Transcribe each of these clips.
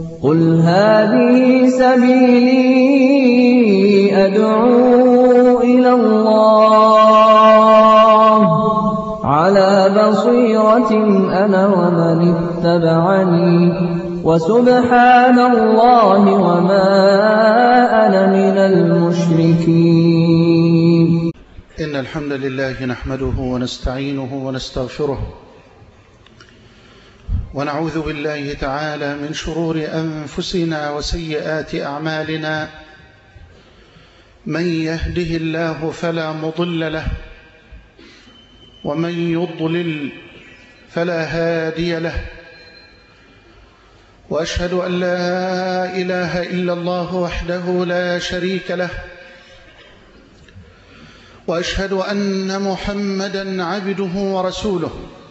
قل هذه سبيلي أدعو إلى الله على بصيرة أنا ومن اتبعني وسبحان الله وما أنا من المشركين. إن الحمد لله نحمده ونستعينه ونستغفره ونعوذ بالله تعالى من شرور أنفسنا وسيئات أعمالنا. من يهده الله فلا مضل له ومن يضلل فلا هادي له، وأشهد أن لا إله إلا الله وحده لا شريك له، وأشهد أن محمدًا عبده ورسوله.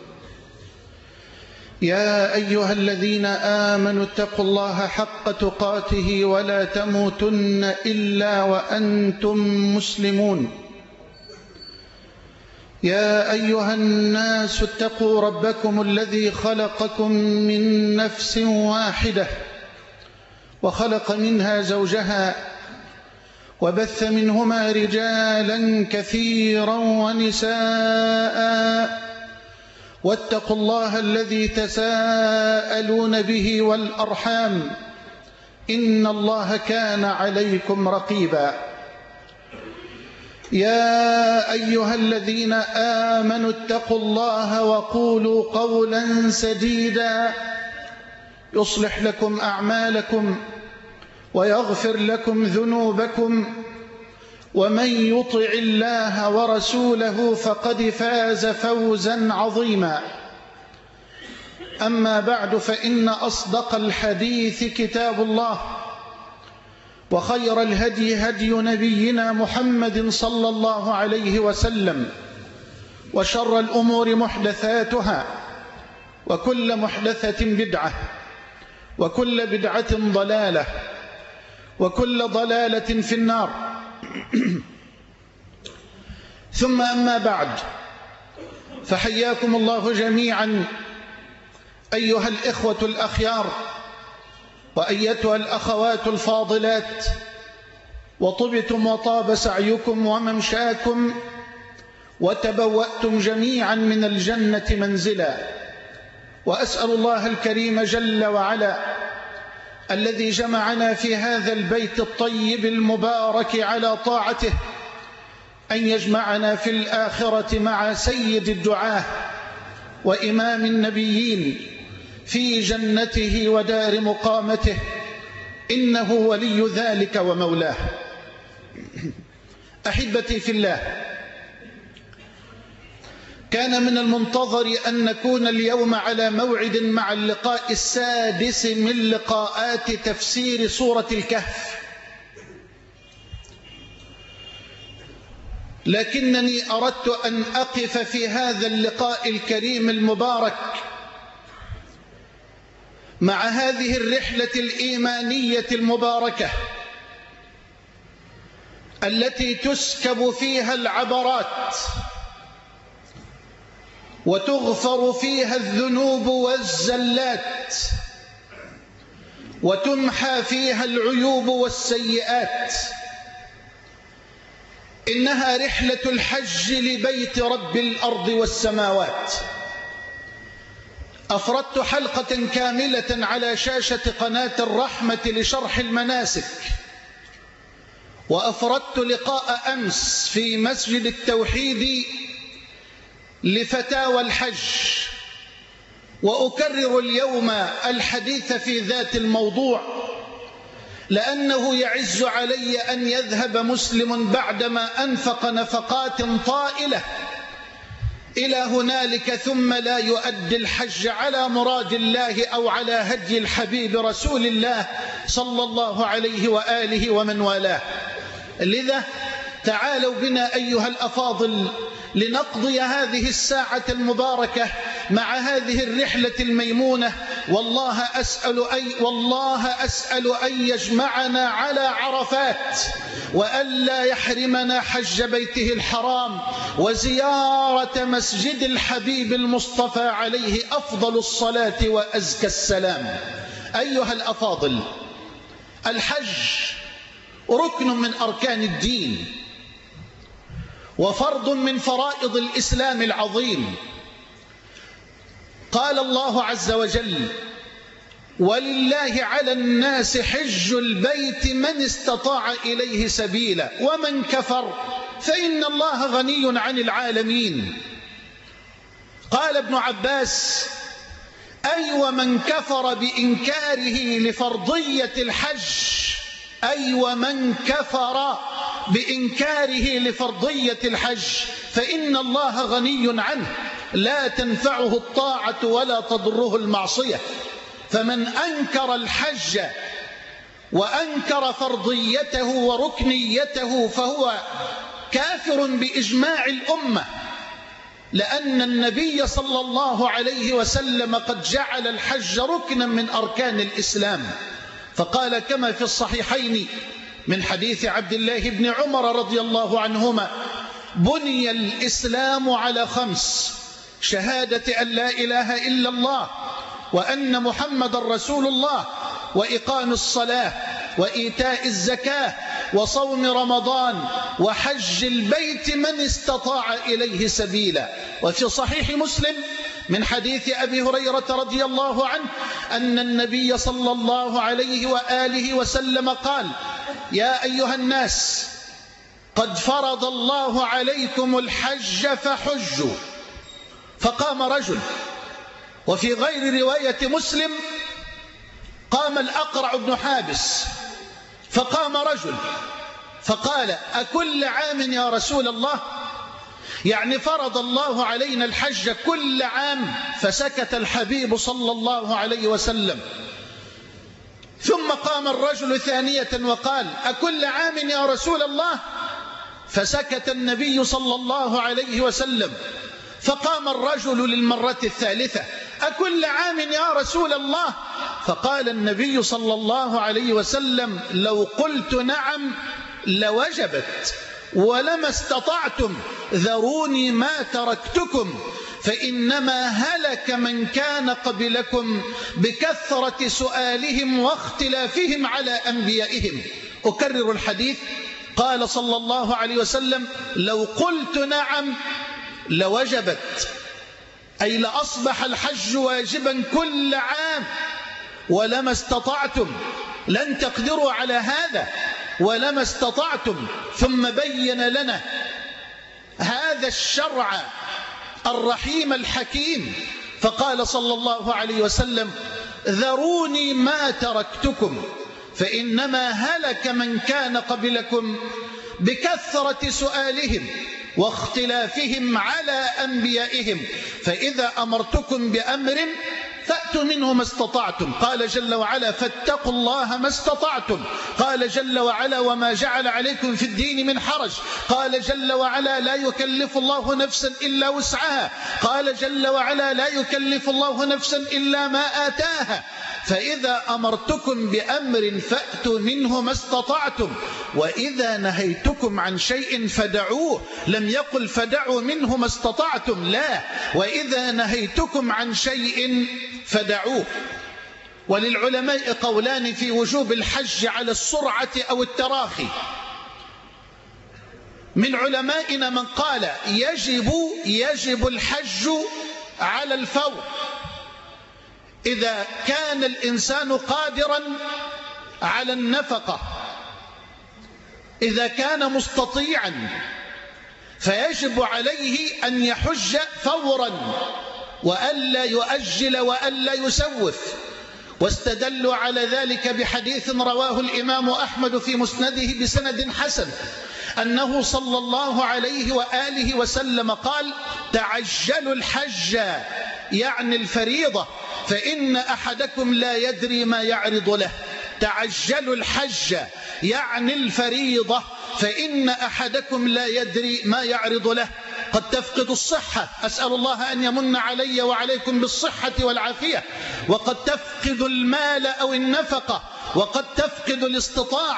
يا أيها الذين آمنوا اتقوا الله حق تقاته ولا تموتن إلا وأنتم مسلمون. يا أيها الناس اتقوا ربكم الذي خلقكم من نفس واحدة وخلق منها زوجها وبث منهما رجالا كثيرا ونساء، واتقوا الله الذي تساءلون به والأرحام إن الله كان عليكم رقيبا. يا أيها الذين آمنوا اتقوا الله وقولوا قولا سديدا يصلح لكم أعمالكم ويغفر لكم ذنوبكم، ومن يطع الله ورسوله فقد فاز فوزا عظيما. أما بعد، فإن أصدق الحديث كتاب الله، وخير الهدي هدي نبينا محمد صلى الله عليه وسلم، وشر الأمور محدثاتها، وكل محدثة بدعة، وكل بدعة ضلالة، وكل ضلالة في النار. ثم أما بعد، فحياكم الله جميعا أيها الإخوة الأخيار وأيتها الأخوات الفاضلات، وطبتم وطاب سعيكم وممشاكم وتبوأتم جميعا من الجنة منزلا. وأسأل الله الكريم جل وعلا الذي جمعنا في هذا البيت الطيب المبارك على طاعته أن يجمعنا في الآخرة مع سيد الدعاة وإمام النبيين في جنته ودار مقامته، إنه ولي ذلك ومولاه. أحبتي في الله، كان من المنتظر أن نكون اليوم على موعد مع اللقاء السادس من لقاءات تفسير سورة الكهف، لكنني أردت أن أقف في هذا اللقاء الكريم المبارك مع هذه الرحلة الإيمانية المباركة التي تسكب فيها العبرات وتغفر فيها الذنوب والزلات وتمحى فيها العيوب والسيئات. إنها رحلة الحج لبيت رب الأرض والسماوات. أفردت حلقة كاملة على شاشة قناة الرحمة لشرح المناسك، وأفردت لقاء أمس في مسجد التوحيد لفتاوى الحج، وأكرر اليوم الحديث في ذات الموضوع، لأنه يعز علي أن يذهب مسلم بعدما أنفق نفقات طائلة إلى هنالك ثم لا يؤدي الحج على مراد الله أو على هدي الحبيب رسول الله صلى الله عليه وآله ومن والاه. لذا تعالوا بنا أيها الأفاضل لنقضي هذه الساعة المباركة مع هذه الرحلة الميمونة. والله أسأل أن يجمعنا على عرفات، وألا يحرمنا حج بيته الحرام وزيارة مسجد الحبيب المصطفى عليه أفضل الصلاة وأزكى السلام. أيها الأفاضل، الحج ركن من أركان الدين وفرض من فرائض الإسلام العظيم. قال الله عز وجل: ولله على الناس حج البيت من استطاع إليه سبيلا ومن كفر فإن الله غني عن العالمين. قال ابن عباس: أي ومن كفر بإنكاره لفرضية الحج، أي ومن كفر بإنكاره لفرضية الحج فإن الله غني عنه لا تنفعه الطاعة ولا تضره المعصية. فمن أنكر الحج وأنكر فرضيته وركنيته فهو كافر بإجماع الأمة، لأن النبي صلى الله عليه وسلم قد جعل الحج ركنا من أركان الإسلام، فقال كما في الصحيحين من حديث عبد الله بن عمر رضي الله عنهما: بني الإسلام على 5: شهادة أن لا إله إلا الله وأن محمد رسول الله وإقام الصلاة وإيتاء الزكاة وصوم رمضان وحج البيت من استطاع إليه سبيلا. وفي صحيح مسلم من حديث أبي هريرة رضي الله عنه أن النبي صلى الله عليه وآله وسلم قال: يا أيها الناس قد فرض الله عليكم الحج فحجوا. فقام رجل. وفي غير رواية مسلم قام الأقرع بن حابس، فقام رجل فقال: أكل عام يا رسول الله؟ يعني فرض الله علينا الحج كل عام. فسكت الحبيب صلى الله عليه وسلم. ثم قام الرجل ثانية وقال: أكل عام يا رسول الله؟ فسكت النبي صلى الله عليه وسلم. فقام الرجل للمرة الثالثة: أكل عام يا رسول الله؟ فقال النبي صلى الله عليه وسلم: لو قلت نعم لوجبت ولما استطعتم ذروني ما تركتكم، فإنما هلك من كان قبلكم بكثرة سؤالهم واختلافهم على أنبيائهم. أكرر الحديث. قال صلى الله عليه وسلم: لو قلت نعم لوجبت، أي لأصبح الحج واجبا كل عام، ولما استطعتم، لن تقدروا على هذا، ولما استطعتم. ثم بين لنا هذا الشرع الرحيم الحكيم، فقال صلى الله عليه وسلم: ذروني ما تركتكم، فإنما هلك من كان قبلكم بكثرة سؤالهم واختلافهم على أنبيائهم، فإذا أمرتكم بأمر فأتوا منه ما استطعتم. قال جل وعلا: فاتقوا الله ما استطعتم. قال جل وعلا: وما جعل عليكم في الدين من حرج. قال جل وعلا: لا يكلف الله نفسا إلا وسعها. قال جل وعلا: لا يكلف الله نفسا إلا ما آتاها. فإذا أمرتكم بأمر فأتوا منه ما استطعتم، وإذا نهيتكم عن شيء فدعوه. لم يقل فدعوا منه ما استطعتم، لا، وإذا نهيتكم عن شيء فدعوه. وللعلماء قولان في وجوب الحج على السرعة أو التراخي. من علمائنا من قال يجب الحج على الفور إذا كان الإنسان قادرا على النفقة، إذا كان مستطيعا فيجب عليه أن يحج فورا وألا يؤجل وألا يسوف. واستدلوا على ذلك بحديث رواه الإمام أحمد في مسنده بسند حسن أنه صلى الله عليه وآله وسلم قال: تعجلوا الحج، يعني الفريضة، فإن أحدكم لا يدري ما يعرض له. تعجلوا الحج يعني الفريضة، فإن أحدكم لا يدري ما يعرض له. قد تفقد الصحة، أسأل الله أن يمن علي وعليكم بالصحة والعافية، وقد تفقد المال أو النفقة، وقد تفقد الاستطاعة،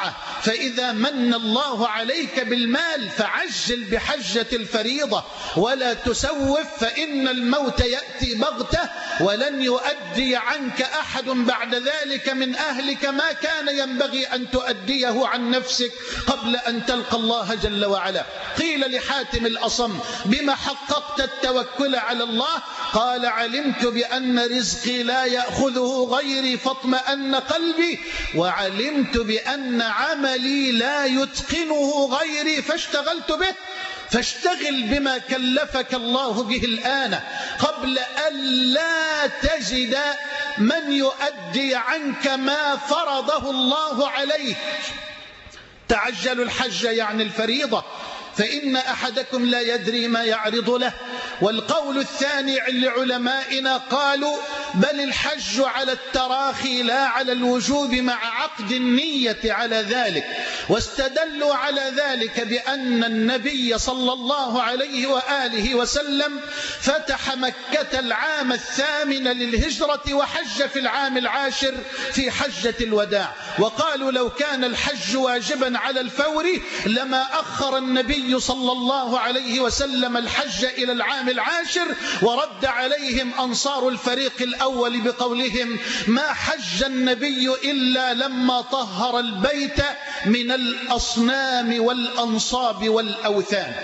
فإذا من الله عليك بالمال فعجل بحجة الفريضة ولا تسوف، فإن الموت يأتي بغتة ولن يؤدي عنك أحد بعد ذلك من أهلك ما كان ينبغي أن تؤديه عن نفسك قبل أن تلقى الله جل وعلا. قيل لحاتم الأصم: بما حققت التوكل على الله؟ قال: علمت بأن رزقي لا يأخذه غيري فاطمأن قلبي، وعلمت بأن عملي لا يتقنه غيري فاشتغلت به. فاشتغل بما كلفك الله به الآن قبل أن لا تجد من يؤدي عنك ما فرضه الله عليك. تعجلوا الحج يعني الفريضة، فإن أحدكم لا يدري ما يعرض له. والقول الثاني لعلمائنا قالوا: بل الحج على التراخي لا على الوجوب مع عقد النية على ذلك. واستدلوا على ذلك بأن النبي صلى الله عليه وآله وسلم فتح مكة العام 8 للهجرة وحج في العام 10 في حجة الوداع. وقالوا لو كان الحج واجبا على الفور لما أخر النبي صلى الله عليه وسلم الحج إلى العام 10. ورد عليهم أنصار الفريق الأول بقولهم: ما حج النبي إلا لما طهر البيت من الأصنام والأنصاب والأوثان.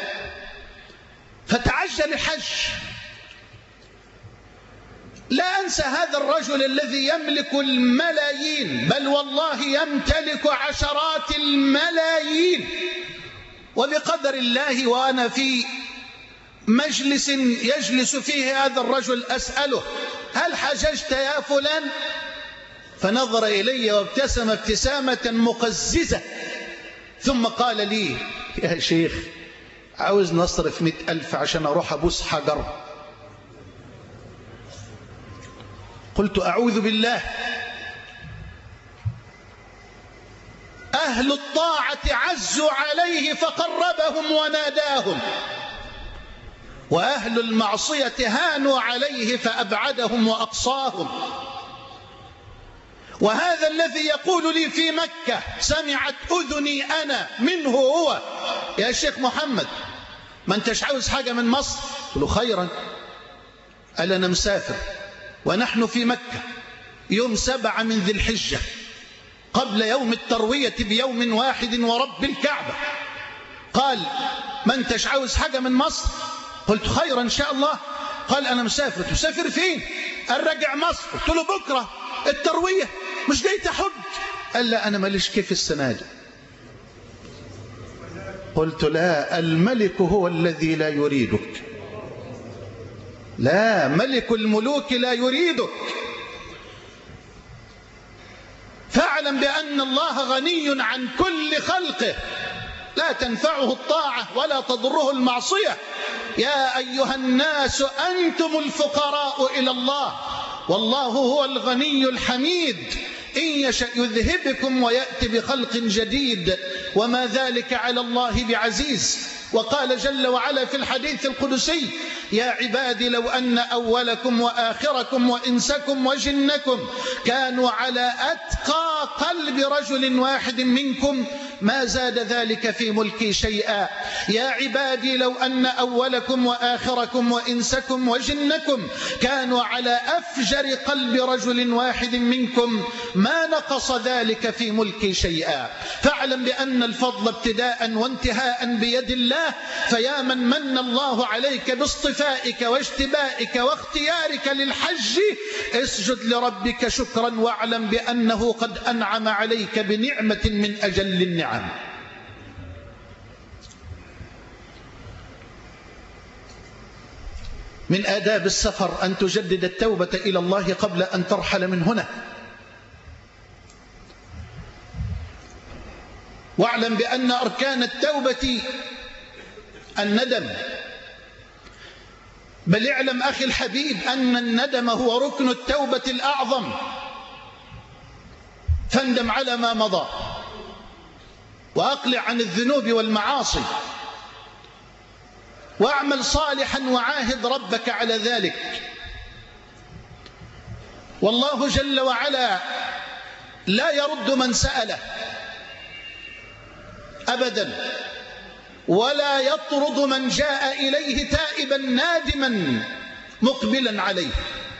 فتعجل الحج. لا أنسى هذا الرجل الذي يملك الملايين، بل والله يمتلك عشرات الملايين، وبقدر الله وأنا في مجلس يجلس فيه هذا الرجل أسأله: هل حججت يا فلان؟ فنظر إلي وابتسم ابتسامة مقززة، ثم قال لي: يا شيخ، عاوز نصرف 100,000 عشان أروح أبوس حجر. قلت: أعوذ بالله. أهل الطاعة عزوا عليه فقربهم وناداهم، وأهل المعصية هانوا عليه فأبعدهم وأقصاهم. وهذا الذي يقول لي في مكة سمعت أذني أنا منه هو: يا شيخ محمد، ما أنتش عاوز حاجة من مصر؟ قلت له: خيرا. قال: أنا مسافر ونحن في مكة يوم 7 من ذي الحجة قبل يوم التروية بيوم واحد ورب الكعبة. قال: ما أنتش عاوز حاجة من مصر؟ قلت: خيرا إن شاء الله. قال: أنا مسافر. تسافر فين؟ قال: راجع مصر. قلت له: بكرة التروية، مش جاي تحج؟ قال: لا، أنا ماليش كيف السنة دي. قلت: لا، الملك هو الذي لا يريدك. لا، ملك الملوك لا يريدك. فاعلم بأن الله غني عن كل خلقه، لا تنفعه الطاعة ولا تضره المعصية. يا أيها الناس أنتم الفقراء إلى الله والله هو الغني الحميد، إن يشأ يذهبكم ويأتي بخلق جديد وما ذلك على الله بعزيز. وقال جل وعلا في الحديث القدسي: يا عبادي لو أن أولكم وآخركم وإنسكم وجنكم كانوا على أتقى قلب رجل واحد منكم ما زاد ذلك في ملكي شيئا. يا عبادي لو أن أولكم وآخركم وإنسكم وجنكم كانوا على أفجر قلب رجل واحد منكم ما نقص ذلك في ملكي شيئا. فاعلم بأن الفضل ابتداء وانتهاء بيد الله. فيا من من الله عليك باصطفائك واجتبائك واختيارك للحج، اسجد لربك شكرا واعلم بأنه قد أنعم عليك بنعمة من أجل النعم. من آداب السفر أن تجدد التوبة إلى الله قبل أن ترحل من هنا. واعلم بأن أركان التوبة الندم، بل اعلم أخي الحبيب أن الندم هو ركن التوبة الأعظم. فاندم على ما مضى وأقلع عن الذنوب والمعاصي واعمل صالحا وعاهد ربك على ذلك. والله جل وعلا لا يرد من سأله، أبدا، ولا يطرد من جاء إليه تائبا نادما مقبلا عليه،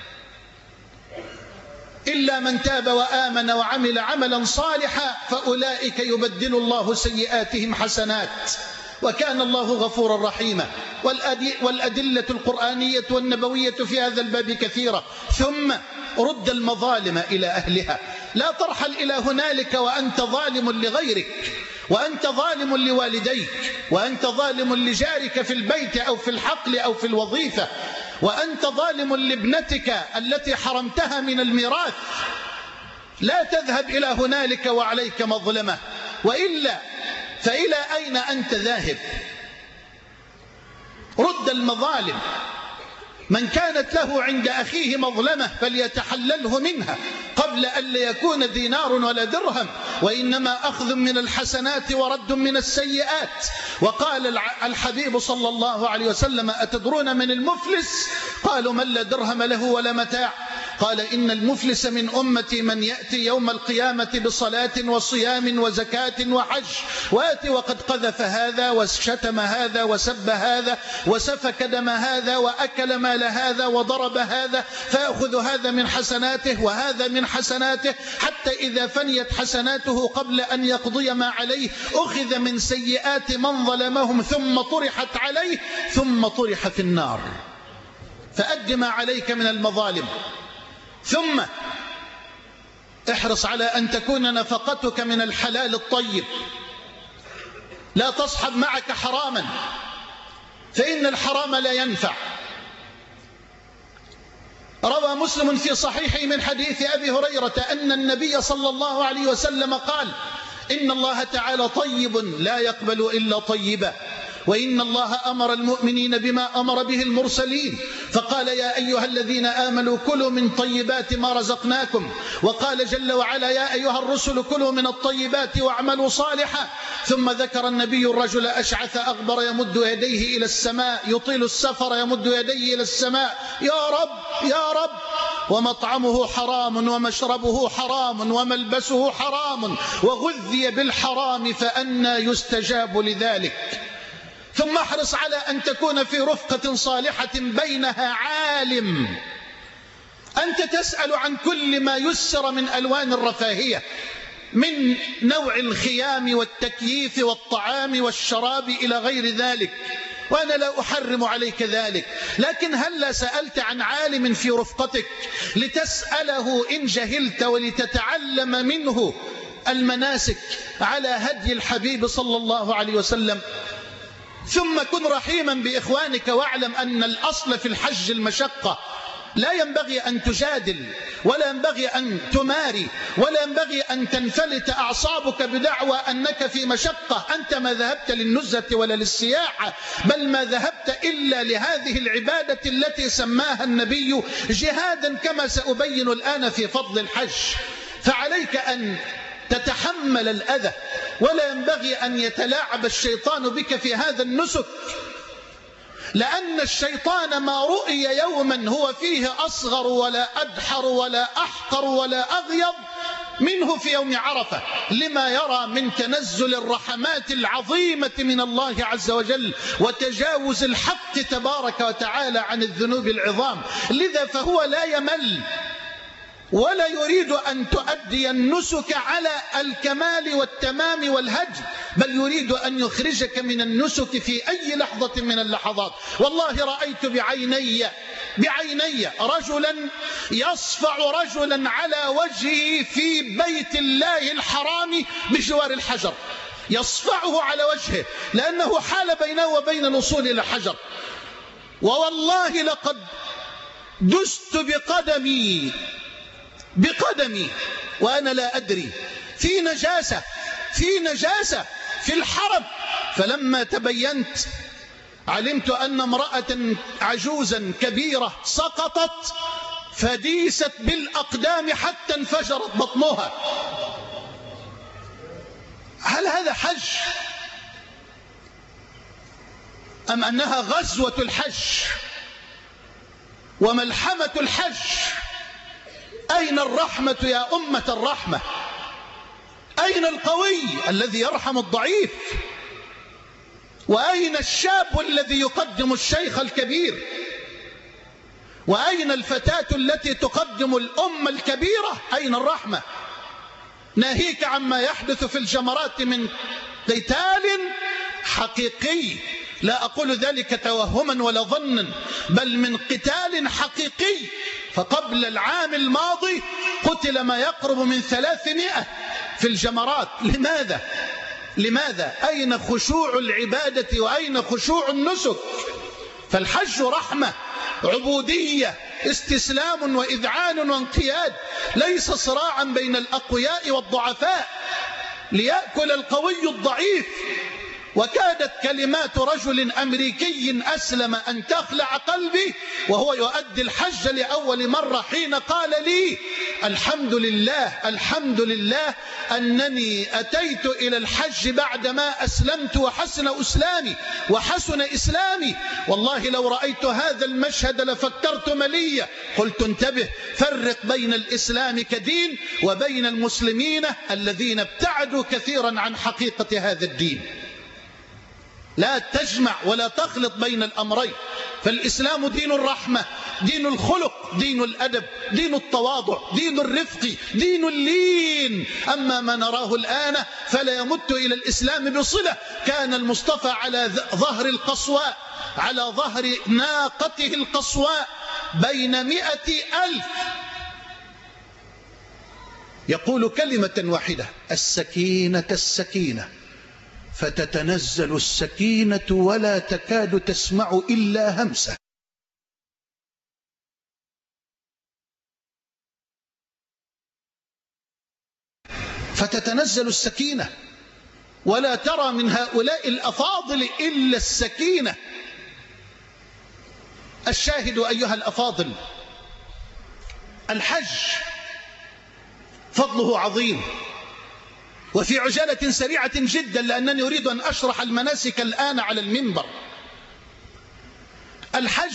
إلا من تاب وآمن وعمل عملا صالحا فأولئك يبدل الله سيئاتهم حسنات وكان الله غفورا رحيما. والأدلة القرآنية والنبوية في هذا الباب كثيرة. ثم رد المظالم إلى أهلها، لا ترحل إلى هنالك وأنت ظالم لغيرك، وأنت ظالم لوالديك، وأنت ظالم لجارك في البيت أو في الحقل أو في الوظيفة، وأنت ظالم لابنتك التي حرمتها من الميراث. لا تذهب إلى هنالك وعليك مظلمة، وإلا فإلى أين أنت ذاهب؟ رد المظالم. من كانت له عند أخيه مظلمة فليتحلله منها قبل أن لا يكون دينار ولا درهم، وإنما أخذ من الحسنات ورد من السيئات. وقال الحبيب صلى الله عليه وسلم: أتدرون من المفلس؟ قالوا: من لا درهم له ولا متاع. قال: إن المفلس من أمتي من يأتي يوم القيامة بصلاة وصيام وزكاة وحج، ويأتي وقد قذف هذا وشتم هذا وسب هذا وسفك دم هذا وأكل مال هذا وضرب هذا، فيأخذ هذا من حسناته وهذا من حسناته، حتى إذا فنيت حسناته قبل أن يقضي ما عليه أخذ من سيئات من ظلمهم ثم طرحت عليه ثم طرح في النار. فأد ما عليك من المظالم، ثم احرص على أن تكون نفقتك من الحلال الطيب. لا تصحب معك حراما، فإن الحرام لا ينفع. روى مسلم في صحيحه من حديث أبي هريرة أن النبي صلى الله عليه وسلم قال: إن الله تعالى طيب لا يقبل إلا طيبا، وإن الله أمر المؤمنين بما أمر به المرسلين، فقال: يا أيها الذين آمنوا كلوا من طيبات ما رزقناكم، وقال جل وعلا: يا أيها الرسل كلوا من الطيبات واعملوا صالحا. ثم ذكر النبي الرجل أشعث أغبر يمد يديه إلى السماء يطيل السفر يمد يديه إلى السماء: يا رب يا رب، ومطعمه حرام ومشربه حرام وملبسه حرام وغذي بالحرام فأنى يستجاب لذلك. ثم احرص على أن تكون في رفقة صالحة بينها عالم. أنت تسأل عن كل ما يسر من ألوان الرفاهية، من نوع الخيام والتكييف والطعام والشراب إلى غير ذلك، وأنا لا أحرم عليك ذلك، لكن هل سألت عن عالم في رفقتك لتسأله إن جهلت ولتتعلم منه المناسك على هدي الحبيب صلى الله عليه وسلم؟ ثم كن رحيما بإخوانك، واعلم أن الأصل في الحج المشقة. لا ينبغي أن تجادل، ولا ينبغي أن تماري، ولا ينبغي أن تنفلت أعصابك بدعوى أنك في مشقة. أنت ما ذهبت للنزهة ولا للسياحة، بل ما ذهبت إلا لهذه العبادة التي سماها النبي جهادا، كما سأبين الآن في فضل الحج. فعليك أن تتحمل الأذى، ولا ينبغي أن يتلاعب الشيطان بك في هذا النسك، لأن الشيطان ما رؤي يوما هو فيه أصغر ولا أدحر ولا أحقر ولا أغيض منه في يوم عرفة، لما يرى من تنزل الرحمات العظيمة من الله عز وجل وتجاوز الحق تبارك وتعالى عن الذنوب العظام. لذا فهو لا يمل ولا يريد أن تؤدي النسك على الكمال والتمام والهدي، بل يريد أن يخرجك من النسك في أي لحظة من اللحظات. والله رأيت بعيني رجلا يصفع رجلا على وجهه في بيت الله الحرام بجوار الحجر، يصفعه على وجهه لأنه حال بينه وبين الوصول إلى الحجر. ووالله لقد دست بقدمي وأنا لا أدري، في نجاسة في الحرم. فلما تبينت علمت أن امرأة عجوزا كبيرة سقطت فديست بالأقدام حتى انفجرت بطنها. هل هذا حج أم أنها غزوة الحج وملحمة الحج؟ أين الرحمة يا أمة الرحمة؟ أين أين القوي الذي يرحم الضعيف؟ وأين الشاب الذي يقدم الشيخ الكبير؟ وأين الفتاة التي تقدم الأم الكبيرة؟ أين الرحمة؟ ناهيك عما يحدث في الجمرات من قتال حقيقي، لا أقول ذلك توهما ولا ظنا، بل من قتال حقيقي. فقبل العام الماضي قتل ما يقرب من 300 في الجمرات. لماذا؟ أين خشوع العبادة وأين خشوع النسك؟ فالحج رحمة، عبودية، استسلام وإذعان وانقياد، ليس صراعا بين الأقوياء والضعفاء ليأكل القوي الضعيف. وكادت كلمات رجل أمريكي أسلم أن تخلع قلبي وهو يؤدي الحج لأول مرة، حين قال لي: الحمد لله أنني أتيت إلى الحج بعدما أسلمت وحسن إسلامي. والله لو رأيت هذا المشهد لفكرت مليا. قلت: انتبه، فرق بين الإسلام كدين وبين المسلمين الذين ابتعدوا كثيرا عن حقيقة هذا الدين. لا تجمع ولا تخلط بين الأمرين. فالإسلام دين الرحمة، دين الخلق، دين الأدب، دين التواضع، دين الرفق، دين اللين. أما ما نراه الآن فلا يمت إلى الإسلام بصلة. كان المصطفى على ظهر القصواء، على ظهر ناقته القصواء بين 100,000 يقول كلمة واحدة: السكينة السكينة. فتتنزل السكينة ولا تكاد تسمع إلا همسة. فتتنزل السكينة ولا ترى من هؤلاء الأفاضل إلا السكينة. الشاهد أيها الأفاضل، الحج فضله عظيم. وفي عجالة سريعة جدا، لأنني أريد أن أشرح المناسك الآن على المنبر. الحج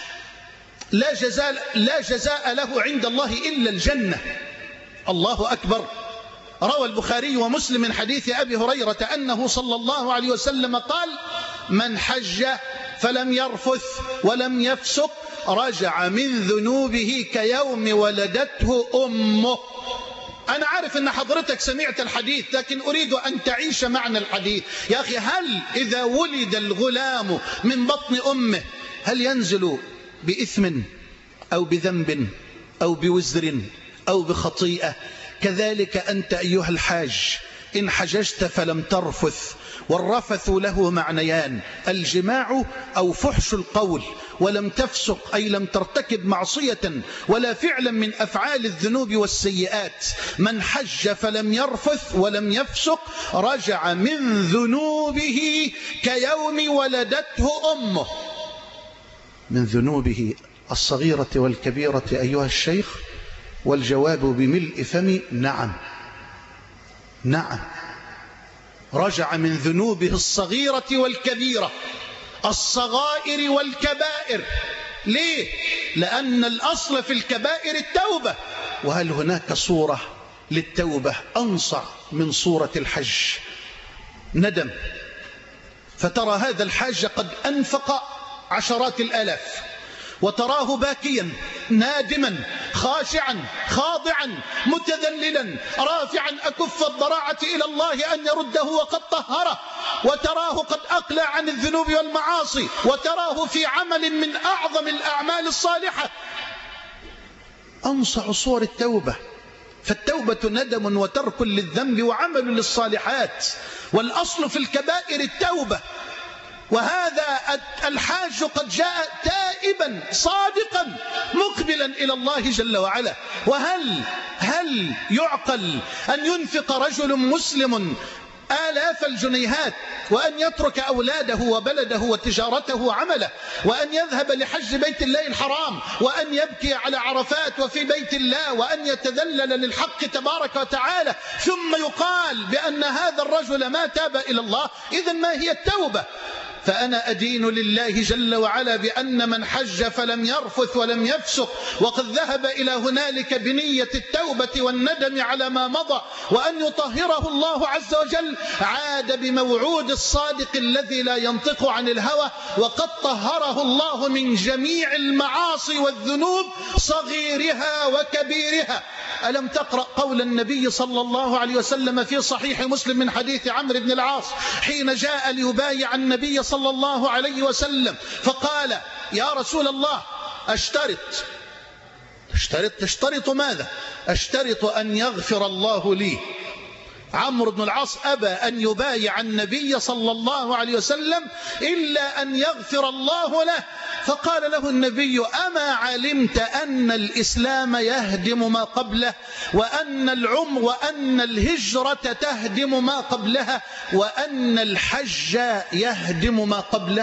لا جزاء له عند الله إلا الجنة. الله أكبر. روى البخاري ومسلم من حديث أبي هريرة أنه صلى الله عليه وسلم قال: من حج فلم يرفث ولم يفسق رجع من ذنوبه كيوم ولدته أمه. أنا عارف أن حضرتك سمعت الحديث، لكن أريد أن تعيش معنى الحديث. يا أخي، هل إذا ولد الغلام من بطن أمه هل ينزل بإثم أو بذنب أو بوزر أو بخطيئة؟ كذلك أنت أيها الحاج، إن حججت فلم ترفث، والرفث له معنيان: الجماع أو فحش القول، ولم تفسق أي لم ترتكب معصية ولا فعلا من أفعال الذنوب والسيئات. من حج فلم يرفث ولم يفسق رجع من ذنوبه كيوم ولدته أمه. من ذنوبه الصغيرة والكبيرة أيها الشيخ؟ والجواب بملء فمي: نعم. رجع من ذنوبه الصغيرة والكبيرة، الصغائر والكبائر. ليه؟ لأن الأصل في الكبائر التوبة. وهل هناك صورة للتوبة أنصع من صورة الحج؟ ندم. فترى هذا الحاج قد أنفق عشرات الآلاف، وتراه باكيا نادما خاشعا خاضعا متذللا رافعا أكف الضراعة إلى الله أن يرده وقد طهره، وتراه قد أقلع عن الذنوب والمعاصي، وتراه في عمل من أعظم الأعمال الصالحة. أنصع صور التوبة. فالتوبة ندم وترك للذنب وعمل للصالحات، والأصل في الكبائر التوبة. وهذا الحاج قد جاء تائبا صادقا مقبلا إلى الله جل وعلا. وهل يعقل أن ينفق رجل مسلم آلاف الجنيهات وأن يترك أولاده وبلده وتجارته وعمله وأن يذهب لحج بيت الله الحرام وأن يبكي على عرفات وفي بيت الله وأن يتذلل للحق تبارك وتعالى، ثم يقال بأن هذا الرجل ما تاب إلى الله؟ إذن ما هي التوبة؟ فأنا أدين لله جل وعلا بأن من حج فلم يرفث ولم يفسق وقد ذهب إلى هنالك بنية التوبة والندم على ما مضى وأن يطهره الله عز وجل عاد بموعود الصادق الذي لا ينطق عن الهوى وقد طهره الله من جميع المعاصي والذنوب صغيرها وكبيرها. ألم تقرأ قول النبي صلى الله عليه وسلم في صحيح مسلم من حديث عمرو بن العاص حين جاء ليبايع النبي صلى الله عليه وسلم فقال يا رسول الله تشترط ماذا؟ أشترط أن يغفر الله لي. عمرو بن العاص أبى أن يبايع النبي صلى الله عليه وسلم إلا أن يغفر الله له. فقال له النبي أما علمت أن الإسلام يهدم ما قبله وأن الهجرة تهدم ما قبلها وأن الحج يهدم ما قبله؟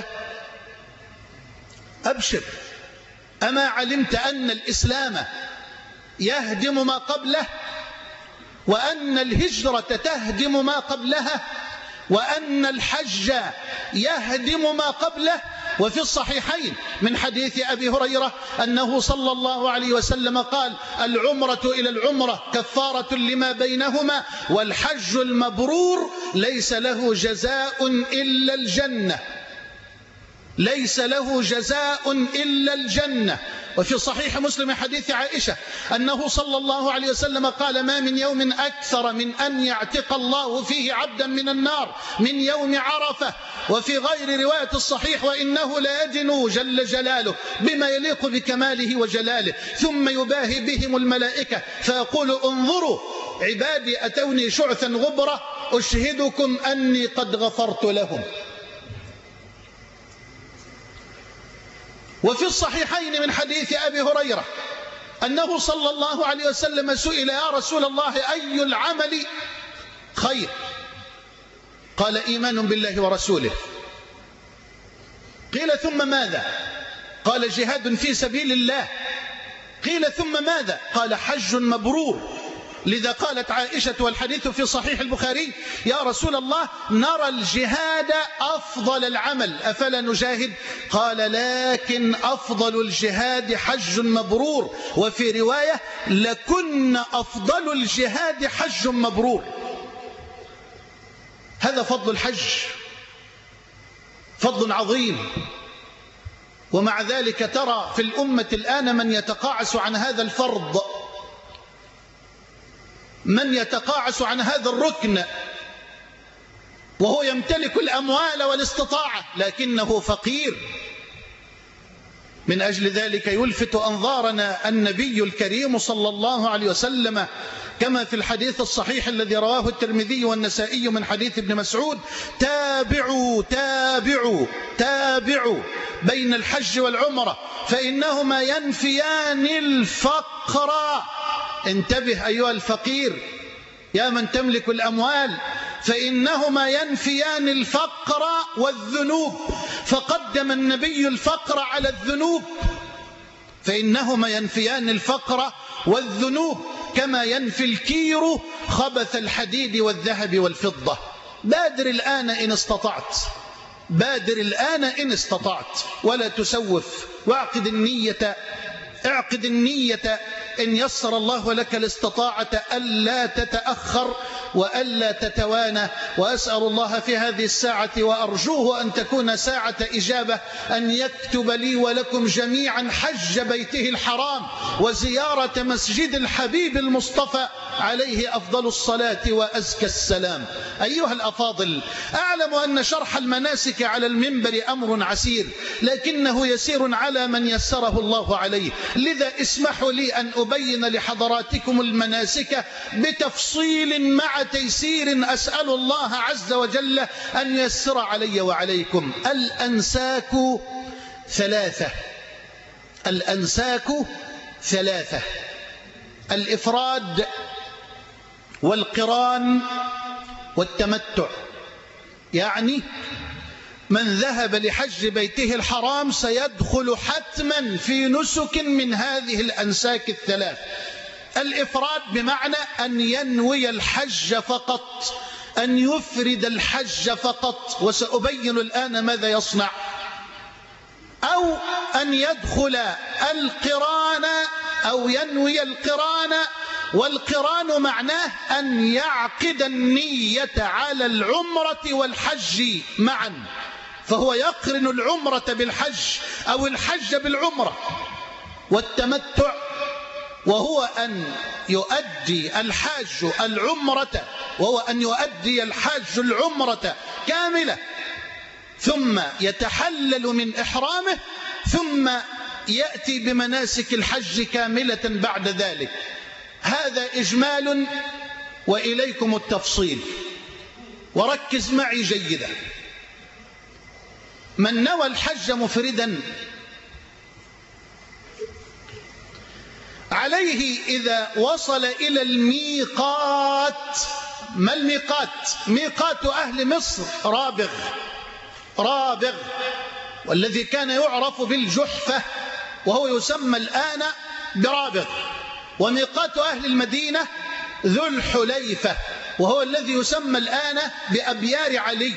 أبشر. أما علمت أن الإسلام يهدم ما قبله وأن الهجرة تهدم ما قبلها وأن الحج يهدم ما قبله؟ وفي الصحيحين من حديث أبي هريرة أنه صلى الله عليه وسلم قال العمرة إلى العمرة كفارة لما بينهما والحج المبرور ليس له جزاء إلا الجنة. ليس له جزاء إلا الجنة. وفي صحيح مسلم حديث عائشة أنه صلى الله عليه وسلم قال ما من يوم أكثر من أن يعتق الله فيه عبدا من النار من يوم عرفة. وفي غير رواية الصحيح وإنه لا يدن جل جلاله بما يليق بكماله وجلاله ثم يباهي بهم الملائكة فيقول انظروا عبادي أتوني شعثا غبرة أشهدكم أني قد غفرت لهم. وفي الصحيحين من حديث أبي هريرة أنه صلى الله عليه وسلم سئل يا رسول الله أي العمل خير؟ قال إيمان بالله ورسوله. قيل ثم ماذا؟ قال جهاد في سبيل الله. قيل ثم ماذا؟ قال حج مبرور. لذا قالت عائشة والحديث في صحيح البخاري يا رسول الله نرى الجهاد أفضل العمل أفلا نجاهد؟ قال لكن أفضل الجهاد حج مبرور. وفي رواية لكن أفضل الجهاد حج مبرور. هذا فضل الحج، فضل عظيم. ومع ذلك ترى في الأمة الآن من يتقاعس عن هذا الفرض، من يتقاعس عن هذا الركن وهو يمتلك الأموال والاستطاعة لكنه فقير. من أجل ذلك يلفت أنظارنا النبي الكريم صلى الله عليه وسلم كما في الحديث الصحيح الذي رواه الترمذي والنسائي من حديث ابن مسعود تابعوا تابعوا تابعوا بين الحج والعمرة فإنهما ينفيان الفقر. انتبه أيها الفقير يا من تملك الأموال، فإنهما ينفيان الفقر والذنوب. فقدم النبي الفقر على الذنوب، فإنهما ينفيان الفقر والذنوب كما ينفي الكير خبث الحديد والذهب والفضة. بادر الآن إن استطعت، بادر الآن إن استطعت ولا تسوف، واعقد النية، اعقد النية إن يسر الله لك الاستطاعة ألا تتأخر وألا تتوانى. وأسأل الله في هذه الساعة وأرجوه أن تكون ساعة إجابة أن يكتب لي ولكم جميعا حج بيته الحرام وزيارة مسجد الحبيب المصطفى عليه أفضل الصلاة وأزكى السلام. أيها الأفاضل، أعلم أن شرح المناسك على المنبر أمر عسير لكنه يسير على من يسره الله عليه. لذا اسمحوا لي أن أبين لحضراتكم المناسك بتفصيل مع تيسير أسأل الله عز وجل أن ييسر علي وعليكم. الأنساك ثلاثة، الأنساك ثلاثة: الإفراد والقران والتمتع. يعني من ذهب لحج بيته الحرام سيدخل حتما في نسك من هذه الأنساك الثلاث. الإفراد بمعنى أن ينوي الحج فقط أن يفرد الحج فقط، وسأبين الآن ماذا يصنع، أو أن يدخل القران أو ينوي القران، والقران معناه أن يعقد النية على العمرة والحج معا، فهو يقرن العمرة بالحج أو الحج بالعمرة. والتمتع وهو أن يؤدي الحاج العمرة كاملة، ثم يتحلل من إحرامه، ثم يأتي بمناسك الحج كاملة بعد ذلك. هذا إجمال، وإليكم التفصيل، وركز معي جيدا. من نوى الحج مفردا عليه إذا وصل إلى الميقات. ما الميقات؟ ميقات أهل مصر رابغ، والذي كان يعرف بالجحفة وهو يسمى الآن برابغ. وميقات أهل المدينة ذو الحليفة، وهو الذي يسمى الآن بأبيار علي.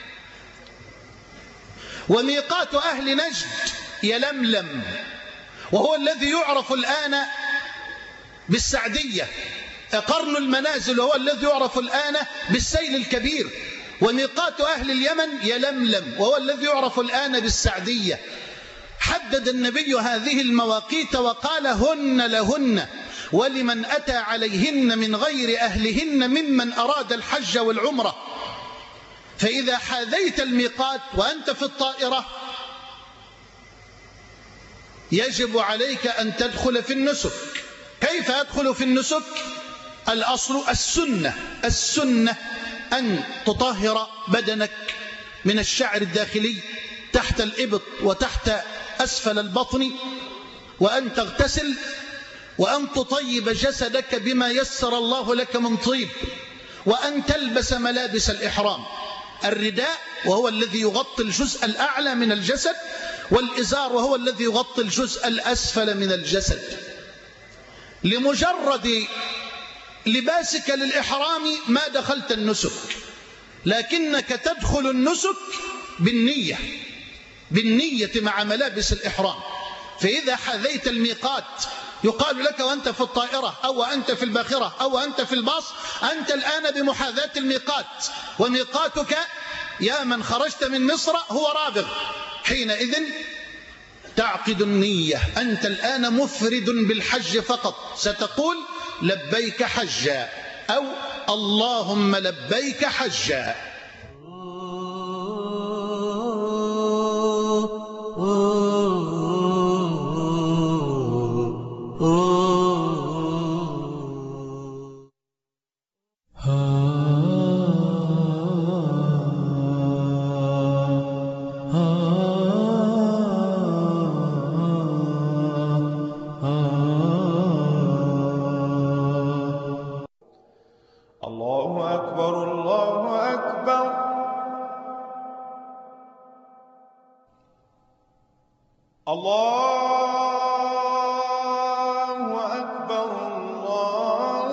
وميقات أهل نجد يلملم، وهو الذي يعرف الآن بالسعدية. قرن المنازل وهو الذي يعرف الآن بالسيل الكبير. وميقات أهل اليمن يلملم، وهو الذي يعرف الآن بالسعدية. حدد النبي هذه المواقيت وقال: هن لهن ولمن أتى عليهن من غير أهلهن ممن أراد الحج والعمرة. فإذا حاذيت الميقات وأنت في الطائرة يجب عليك أن تدخل في النسك. كيف أدخل في النسك؟ الأصل السنة أن تطهر بدنك من الشعر الداخلي تحت الإبط وتحت أسفل البطن، وأن تغتسل، وأن تطيب جسدك بما يسر الله لك من طيب، وأن تلبس ملابس الإحرام: الرداء وهو الذي يغطي الجزء الأعلى من الجسد، والإزار وهو الذي يغطي الجزء الأسفل من الجسد. لمجرد لباسك للإحرام ما دخلت النسك، لكنك تدخل النسك بالنية مع ملابس الإحرام. فإذا حذيت الميقات يقال لك وأنت في الطائرة أو أنت في الباخرة أو أنت في الباص: أنت الآن بمحاذاة الميقات، وميقاتك يا من خرجت من مصر هو رابغ. حينئذ تعقد النية، أنت الآن مفرد بالحج فقط. ستقول: لبيك حجا، أو اللهم لبيك حجا. الله أكبر الله أكبر. الله أكبر الله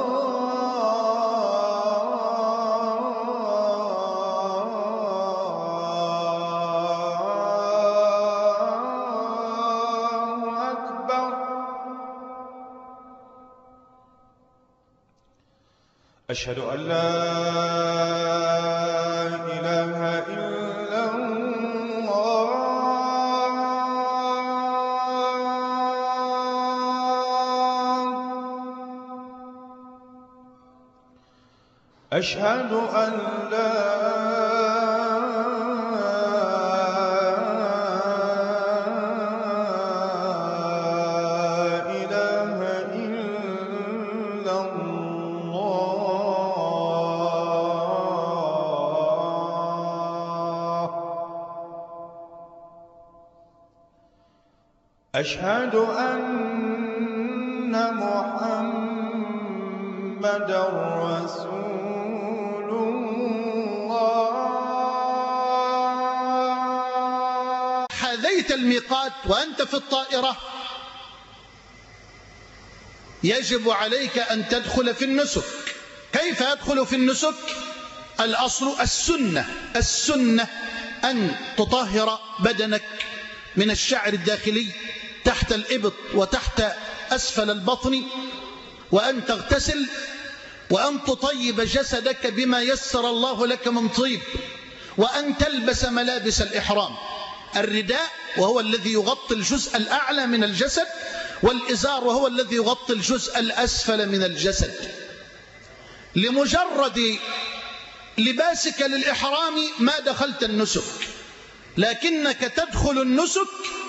أكبر. أشهد أن لا إله إلا الله. أشهد أن لا إله إلا الله. أشهد أن محمدًا رسول الله. حاذيت الميقات وأنت في الطائرة يجب عليك أن تدخل في النسك. كيف أدخل في النسك؟ الأصل السنة أن تطهر بدنك من الشعر الداخلي تحت الإبط وتحت أسفل البطن، وأن تغتسل، وأن تطيب جسدك بما يسر الله لك من طيب، وأن تلبس ملابس الإحرام، الرداء وهو الذي يغطي الجزء الأعلى من الجسد، والإزار وهو الذي يغطي الجزء الأسفل من الجسد. لمجرد لباسك للإحرام ما دخلت النسك، لكنك تدخل النسك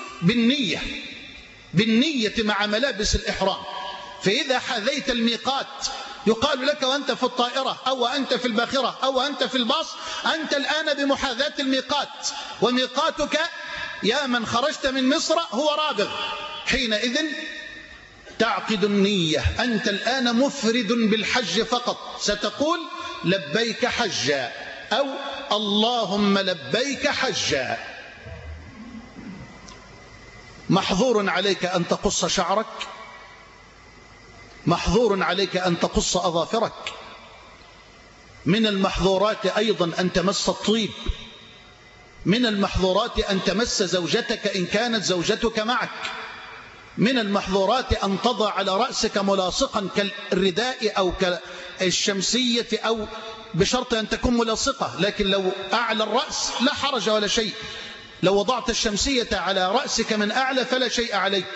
بالنية مع ملابس الإحرام. فإذا حذيت الميقات يقال لك وأنت في الطائرة أو أنت في الباخرة أو أنت في الباص: أنت الآن بمحاذاة الميقات، وميقاتك يا من خرجت من مصر هو رابغ. حينئذ تعقد النية، أنت الآن مفرد بالحج فقط، ستقول لبيك حجا أو اللهم لبيك حجا. محظور عليك أن تقص شعرك، محظور عليك أن تقص أظافرك، من المحظورات أيضا أن تمس الطيب، من المحظورات أن تمس زوجتك إن كانت زوجتك معك، من المحظورات أن تضع على رأسك ملاصقا كالرداء أو كالشمسية، أو بشرط أن تكون ملاصقة، لكن لو أعلى الرأس لا حرج ولا شيء. لو وضعت الشمسية على رأسك من أعلى فلا شيء عليك.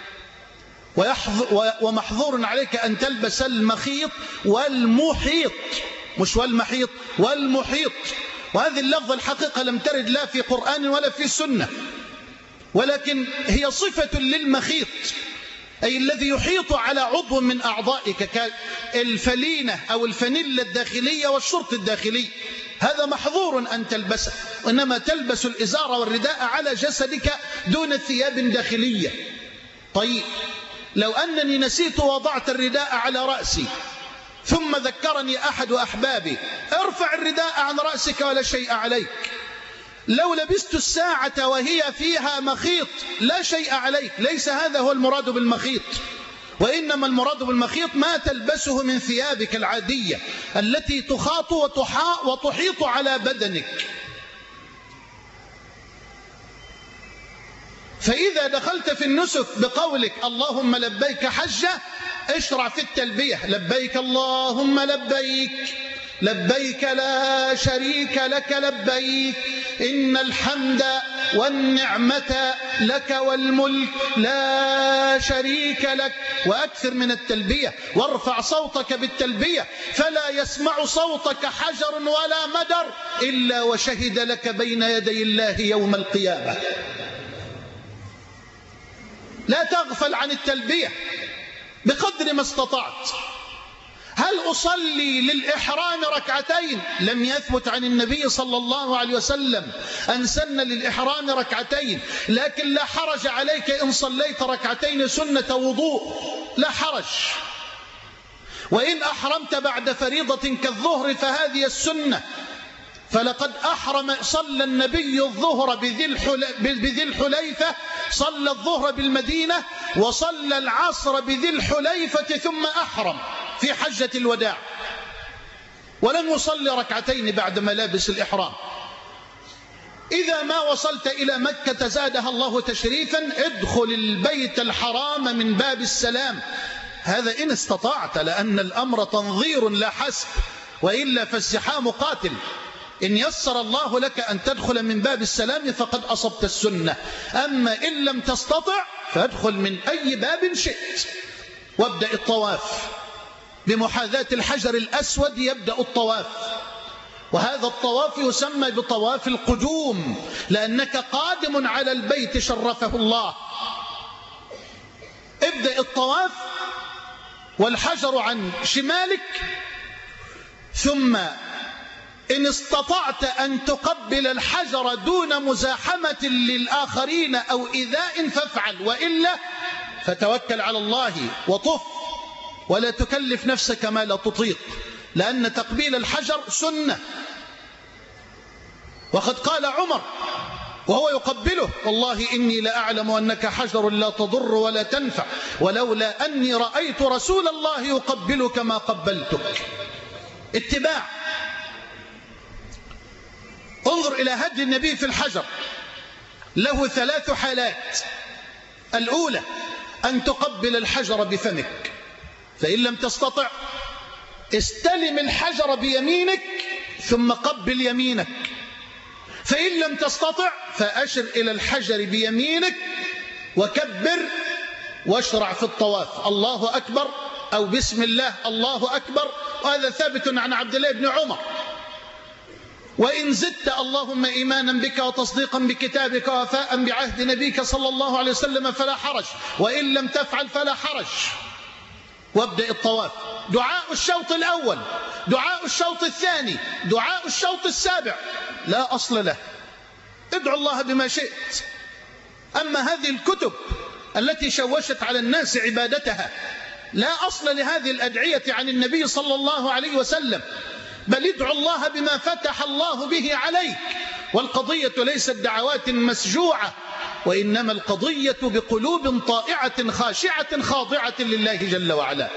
ومحظور عليك أن تلبس المخيط والمحيط، مش والمحيط، والمحيط. وهذه اللفظة الحقيقة لم ترد لا في قرآن ولا في سنة، ولكن هي صفة للمخيط، أي الذي يحيط على عضو من أعضائك كالفلينة أو الفانيلا الداخلية والشرط الداخلي. هذا محظور أن تلبسه، وإنما تلبس الإزار والرداء على جسدك دون ثياب داخلية. طيب لو أنني نسيت ووضعت الرداء على رأسي، ثم ذكرني أحد أحبابي: ارفع الرداء عن رأسك ولا شيء عليك. لو لبست الساعة وهي فيها مخيط لا شيء عليك. ليس هذا هو المراد بالمخيط، وإنما المراد بالمخيط ما تلبسه من ثيابك العادية التي تخاط وتحيط على بدنك. فإذا دخلت في النسك بقولك اللهم لبيك حجة، اشرع في التلبية: لبيك اللهم لبيك، لبيك لا شريك لك لبيك، إن الحمد والنعمة لك والملك لا شريك لك. وأكثر من التلبية، وارفع صوتك بالتلبية، فلا يسمع صوتك حجر ولا مدر إلا وشهد لك بين يدي الله يوم القيامة. لا تغفل عن التلبية بقدر ما استطعت. هل أصلي للإحرام ركعتين؟ لم يثبت عن النبي صلى الله عليه وسلم أن سن للإحرام ركعتين، لكن لا حرج عليك إن صليت ركعتين سنة وضوء، لا حرج. وإن أحرمت بعد فريضة كالظهر فهذه السنة، فلقد صلى النبي الظهر بذي الحليفة، صلى الظهر بالمدينة، وصلى العصر بذي الحليفة ثم أحرم في حجة الوداع، ولم يصلي ركعتين بعد ملابس الإحرام. إذا ما وصلت إلى مكة زادها الله تشريفا، ادخل البيت الحرام من باب السلام، هذا إن استطعت، لأن الأمر تنظير لا حسب، وإلا فالزحام قاتل. إن يسر الله لك أن تدخل من باب السلام فقد أصبت السنة، أما إن لم تستطع فادخل من أي باب شئت، وابدأ الطواف بمحاذاة الحجر الأسود. يبدأ الطواف، وهذا الطواف يسمى بطواف القدوم، لأنك قادم على البيت شرفه الله. ابدأ الطواف والحجر عن شمالك، ثم إن استطعت أن تقبل الحجر دون مزاحمة للآخرين أو إيذاء فافعل، وإلا فتوكل على الله وطف، ولا تكلف نفسك ما لا تطيق، لأن تقبيل الحجر سنة. وقد قال عمر وهو يقبله: والله إني لأعلم أنك حجر لا تضر ولا تنفع، ولولا أني رأيت رسول الله يقبلك ما قبلتك. اتباع. انظر إلى هدي النبي في الحجر، له 3 حالات. الأولى أن تقبل الحجر بفمك، فإن لم تستطع استلم الحجر بيمينك ثم قبل يمينك، فإن لم تستطع فأشر إلى الحجر بيمينك وكبر واشرع في الطواف، الله أكبر أو بسم الله الله أكبر، وهذا ثابت عن عبد الله بن عمر. وإن زدت اللهم إيمانا بك وتصديقا بكتابك ووفاء بعهد نبيك صلى الله عليه وسلم فلا حرج، وإن لم تفعل فلا حرج. وابدأ الطواف. دعاء الشوط الأول، دعاء الشوط الثاني، دعاء الشوط السابع لا أصل له، ادعو الله بما شئت. أما هذه الكتب التي شوشت على الناس عبادتها لا أصل لهذه الأدعية عن النبي صلى الله عليه وسلم، بل ادعو الله بما فتح الله به عليك. والقضية ليست دعوات مسجوعة، وإنما القضية بقلوب طائعة خاشعة خاضعة لله جل وعلا.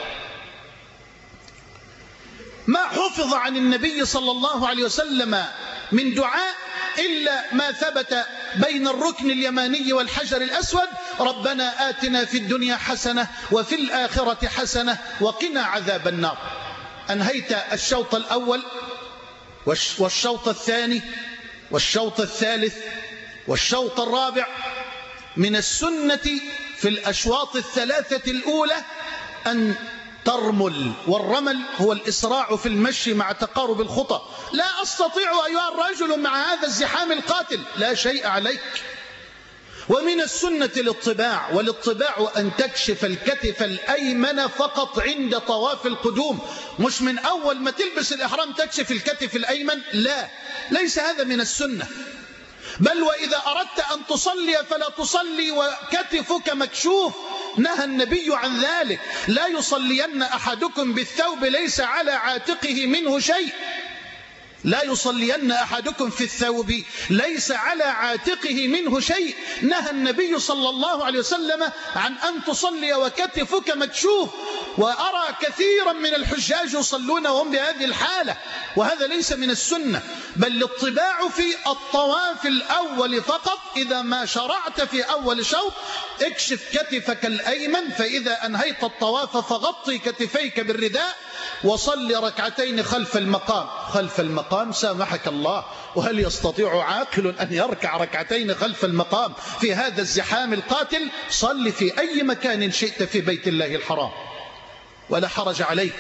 ما حفظ عن النبي صلى الله عليه وسلم من دعاء إلا ما ثبت بين الركن اليماني والحجر الأسود: ربنا آتنا في الدنيا حسنة وفي الآخرة حسنة وقنا عذاب النار. أنهيت الشوط الأول والشوط الثاني والشوط الثالث والشوط الرابع. من السنة في الأشواط الثلاثة الأولى أن ترمل، والرمل هو الإسراع في المشي مع تقارب الخطى. لا أستطيع أيها الرجل مع هذا الزحام القاتل، لا شيء عليك. ومن السنة الاطباع، والاطباع أن تكشف الكتف الأيمن فقط عند طواف القدوم، مش من أول ما تلبس الإحرام تكشف الكتف الأيمن، لا، ليس هذا من السنة. بل وإذا أردت أن تصلي فلا تصلي وكتفك مكشوف، نهى النبي عن ذلك: لا يصلين أحدكم بالثوب ليس على عاتقه منه شيء. لا يصلين أحدكم في الثوب ليس على عاتقه منه شيء. نهى النبي صلى الله عليه وسلم عن أن تصلي وكتفك مكشوف. وأرى كثيرا من الحجاج يصلون وهم بهذه الحالة، وهذا ليس من السنة. بل الاطباع في الطواف الأول فقط. إذا ما شرعت في أول شوط اكشف كتفك الأيمن، فإذا أنهيت الطواف فغطي كتفيك بالرداء وصل ركعتين خلف المقام. خلف المقام سامحك الله، وهل يستطيع عاقل أن يركع ركعتين خلف المقام في هذا الزحام القاتل؟ صل في أي مكان شئت في بيت الله الحرام ولا حرج عليك.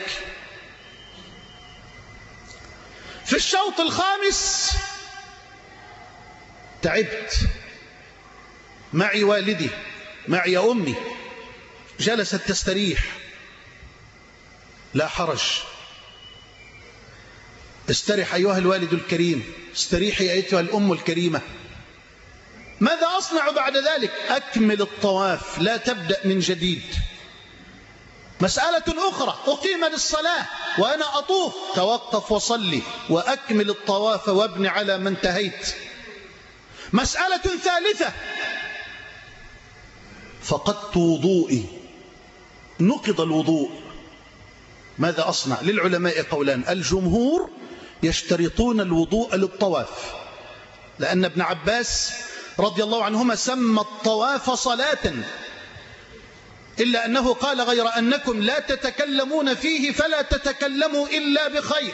في الشوط الخامس تعبت، معي والدي، معي أمي، جلست تستريح، لا حرج. استرح أيها الوالد الكريم، استريحي أيتها الأم الكريمة. ماذا أصنع بعد ذلك؟ أكمل الطواف، لا تبدأ من جديد. مسألة أخرى: أقيم للصلاة وأنا أطوف، توقف وصلي وأكمل الطواف وابن على ما انتهيت. مسألة ثالثة: فقدت وضوئي، نقض الوضوء، ماذا أصنع؟ للعلماء قولان: الجمهور يشترطون الوضوء للطواف، لأن ابن عباس رضي الله عنهما سمى الطواف صلاة، إلا أنه قال: غير أنكم لا تتكلمون فيه فلا تتكلموا إلا بخير.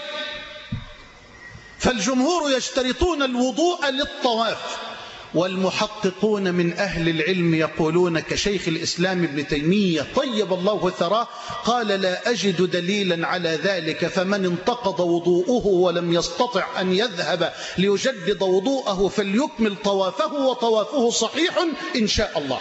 فالجمهور يشترطون الوضوء للطواف. والمحققون من أهل العلم يقولون كشيخ الإسلام ابن تيمية طيب الله ثراه، قال: لا أجد دليلا على ذلك، فمن انتقض وضوءه ولم يستطع أن يذهب ليجدد وضوءه فليكمل طوافه وطوافه صحيح إن شاء الله.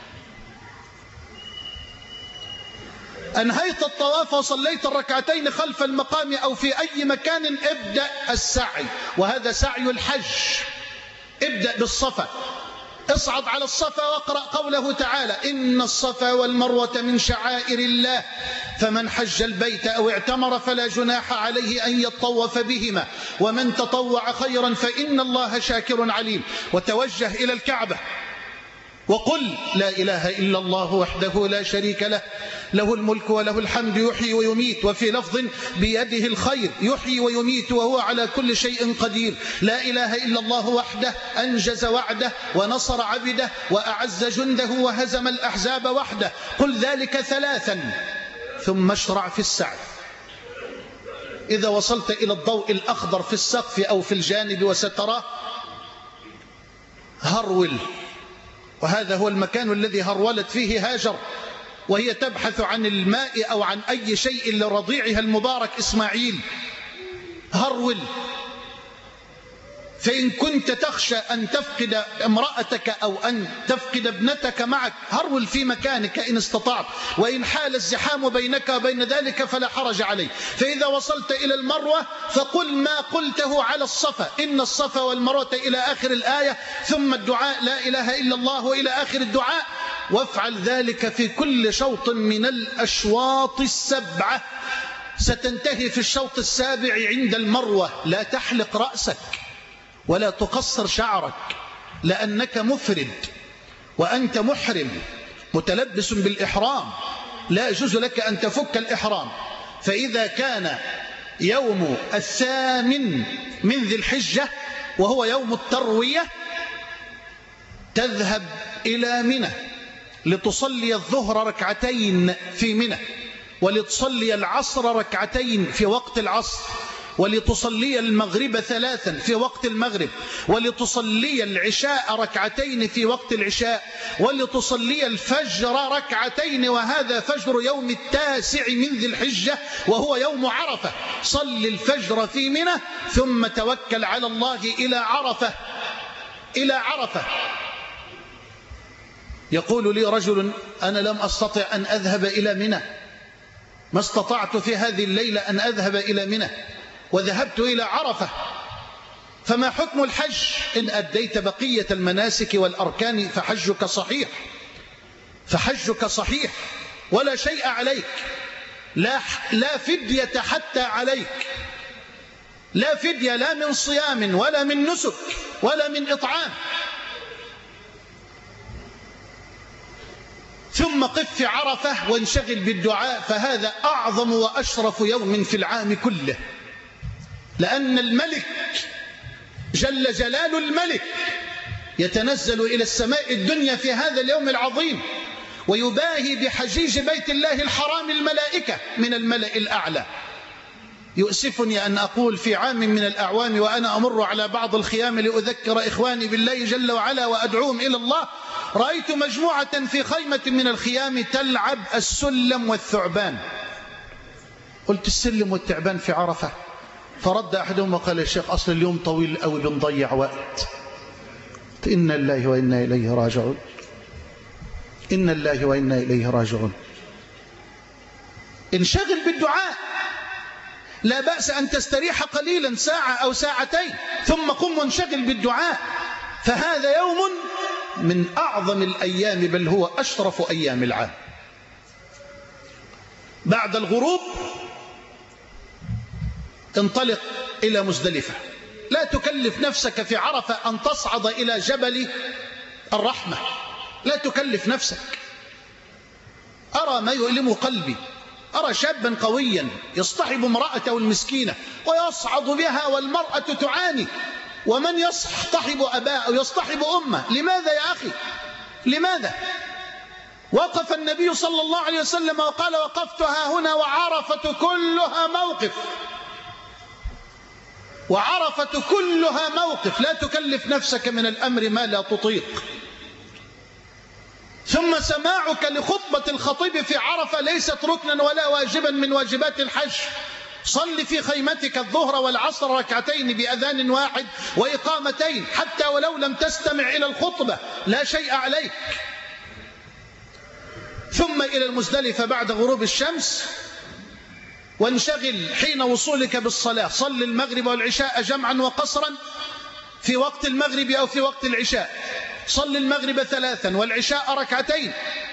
أنهيت الطواف وصليت الركعتين خلف المقام أو في أي مكان، ابدأ السعي، وهذا سعي الحج. ابدأ بالصفا، اصعد على الصفا واقرأ قوله تعالى: إن الصفا والمروة من شعائر الله، فمن حج البيت أو اعتمر فلا جناح عليه أن يطوف بهما، ومن تطوع خيرا فإن الله شاكر عليم. وتوجه إلى الكعبة وقل لا إله إلا الله وحده لا شريك له، له الملك وله الحمد يحيي ويميت، وفي لفظ بيده الخير يحيي ويميت وهو على كل شيء قدير. لا إله إلا الله وحده أنجز وعده ونصر عبده وأعز جنده وهزم الأحزاب وحده. قل ذلك 3 ثم اشرع في السعي. إذا وصلت إلى الضوء الأخضر في السقف أو في الجانب وستراه هرول، وهذا هو المكان الذي هرولت فيه هاجر وهي تبحث عن الماء أو عن أي شيء لرضيعها المبارك إسماعيل. هرول، فإن كنت تخشى أن تفقد امرأتك أو أن تفقد ابنتك معك هرول في مكانك إن استطعت، وإن حال الزحام بينك وبين ذلك فلا حرج عليه. فإذا وصلت إلى المروة فقل ما قلته على الصفا، إن الصفا والمروة إلى آخر الآية، ثم الدعاء لا إله إلا الله إلى آخر الدعاء، وافعل ذلك في كل شوط من الأشواط 7. ستنتهي في الشوط 7 عند المروة. لا تحلق رأسك ولا تقصر شعرك لأنك مفرد وأنت محرم متلبس بالإحرام، لا يجوز لك أن تفك الإحرام. فإذا كان يوم 8 من ذي الحجة وهو يوم التروية تذهب إلى منى لتصلي الظهر 2 في منى، ولتصلي العصر 2 في وقت العصر، ولتصلي المغرب 3 في وقت المغرب، ولتصلي العشاء 2 في وقت العشاء، ولتصلي الفجر 2، وهذا فجر يوم 9 من ذي الحجة وهو يوم عرفة. صل الفجر في منى ثم توكل على الله إلى عرفة. يقول لي رجل أنا لم أستطع أن أذهب إلى منى، ما استطعت في هذه الليلة أن أذهب إلى منى وذهبت إلى عرفة، فما حكم الحج؟ إن أديت بقية المناسك والأركان فحجك صحيح ولا شيء عليك، لا فدية حتى عليك، لا فدية لا من صيام ولا من نسك ولا من إطعام. ثم قف في عرفة وانشغل بالدعاء، فهذا أعظم وأشرف يوم في العام كله، لأن الملك جل جلال الملك يتنزل إلى السماء الدنيا في هذا اليوم العظيم ويباهي بحجيج بيت الله الحرام الملائكة من الملأ الأعلى. يؤسفني أن أقول في عام من الأعوام وأنا أمر على بعض الخيام لأذكر إخواني بالله جل وعلا وأدعوهم إلى الله، رأيت مجموعة في خيمة من الخيام تلعب السلم والثعبان. قلت السلم والثعبان في عرفة؟ فرد أحدهم وقال يا شيخ أصل اليوم طويل قوي بنضيع وقت. إنا لله وإنا إليه راجعون، إنا لله وإنا إليه راجعون. انشغل بالدعاء، لا بأس أن تستريح قليلا 1 أو 2 ثم قم وانشغل بالدعاء، فهذا يوم من أعظم الأيام بل هو أشرف أيام العام. بعد الغروب انطلق إلى مزدلفة، لا تكلف نفسك في عرفة أن تصعد إلى جبل الرحمة، لا تكلف نفسك. أرى ما يؤلم قلبي، أرى شابا قويا يصطحب امرأته المسكينة ويصعد بها والمرأة تعاني، ومن يصطحب أباه أو يصطحب أمه؟ لماذا يا أخي؟ لماذا؟ وقف النبي صلى الله عليه وسلم وقال وقفتها هنا وعرفة كلها موقف، وعرفة كلها موقف، لا تكلف نفسك من الأمر ما لا تطيق. ثم سماعك لخطبة الخطيب في عرفة ليست ركنا ولا واجبا من واجبات الحج. صل في خيمتك الظهر والعصر 2 بأذان واحد وإقامتين حتى ولو لم تستمع إلى الخطبة، لا شيء عليك. ثم إلى المزدلفة بعد غروب الشمس، وانشغل حين وصولك بالصلاة، صل المغرب والعشاء جمعا وقصرا في وقت المغرب أو في وقت العشاء، صل المغرب 3 والعشاء 2،